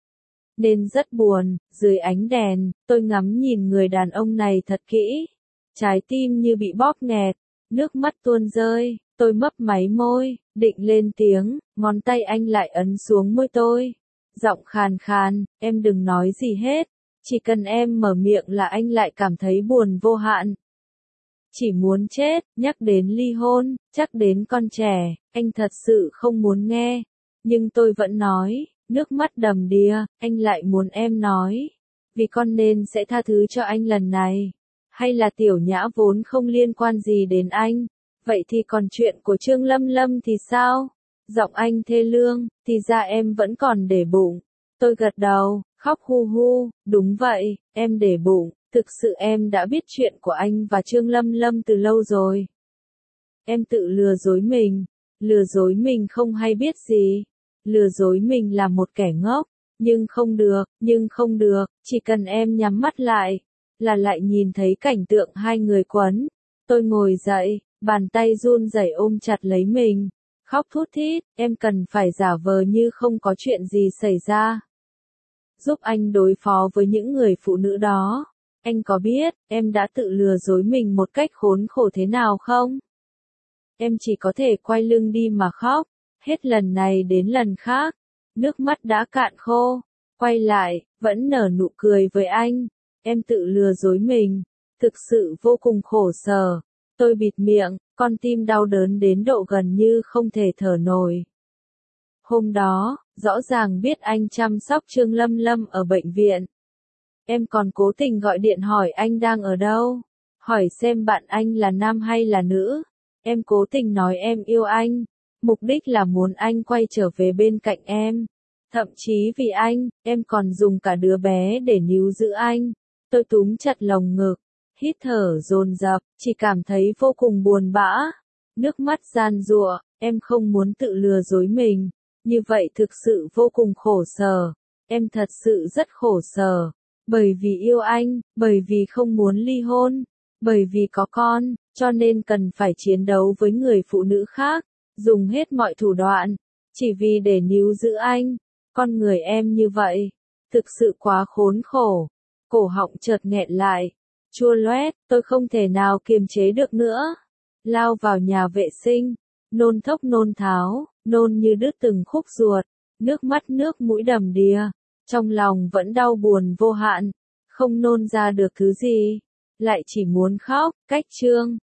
S1: Nên rất buồn, dưới ánh đèn, tôi ngắm nhìn người đàn ông này thật kỹ. Trái tim như bị bóp nghẹt, nước mắt tuôn rơi, tôi mấp máy môi, định lên tiếng, ngón tay anh lại ấn xuống môi tôi. Giọng khàn khàn, em đừng nói gì hết, chỉ cần em mở miệng là anh lại cảm thấy buồn vô hạn. Chỉ muốn chết, nhắc đến ly hôn, chắc đến con trẻ, anh thật sự không muốn nghe. Nhưng tôi vẫn nói, nước mắt đầm đìa, anh lại muốn em nói. Vì con nên sẽ tha thứ cho anh lần này. Hay là Tiểu Nhã vốn không liên quan gì đến anh. Vậy thì còn chuyện của Trương Lâm Lâm thì sao? Giọng anh thê lương, thì ra em vẫn còn để bụng. Tôi gật đầu, khóc hu hu, đúng vậy, em để bụng. Thực sự em đã biết chuyện của anh và Trương Lâm Lâm từ lâu rồi. Em tự lừa dối mình, lừa dối mình không hay biết gì, lừa dối mình là một kẻ ngốc, nhưng không được, nhưng không được, chỉ cần em nhắm mắt lại, là lại nhìn thấy cảnh tượng hai người quấn. Tôi ngồi dậy, bàn tay run rẩy ôm chặt lấy mình, khóc thút thít, em cần phải giả vờ như không có chuyện gì xảy ra. Giúp anh đối phó với những người phụ nữ đó. Anh có biết, em đã tự lừa dối mình một cách khốn khổ thế nào không? Em chỉ có thể quay lưng đi mà khóc, hết lần này đến lần khác, nước mắt đã cạn khô, quay lại, vẫn nở nụ cười với anh, em tự lừa dối mình, thực sự vô cùng khổ sở. Tôi bịt miệng, con tim đau đớn đến độ gần như không thể thở nổi. Hôm đó, rõ ràng biết anh chăm sóc Trương Lâm Lâm ở bệnh viện. Em còn cố tình gọi điện hỏi anh đang ở đâu, hỏi xem bạn anh là nam hay là nữ. Em cố tình nói em yêu anh, mục đích là muốn anh quay trở về bên cạnh em. Thậm chí vì anh, em còn dùng cả đứa bé để níu giữ anh. Tôi túm chặt lồng ngực, hít thở dồn dập, chỉ cảm thấy vô cùng buồn bã. Nước mắt giàn giụa, em không muốn tự lừa dối mình. Như vậy thực sự vô cùng khổ sở. Em thật sự rất khổ sở. Bởi vì yêu anh, bởi vì không muốn ly hôn, bởi vì có con, cho nên cần phải chiến đấu với người phụ nữ khác, dùng hết mọi thủ đoạn, chỉ vì để níu giữ anh. Con người em như vậy, thực sự quá khốn khổ. Cổ họng chợt nghẹn lại, chua loét, tôi không thể nào kiềm chế được nữa. Lao vào nhà vệ sinh, nôn thốc nôn tháo, nôn như đứt từng khúc ruột, nước mắt nước mũi đầm đìa. Trong lòng vẫn đau buồn vô hạn, không nôn ra được thứ gì, lại chỉ muốn khóc. Cách chương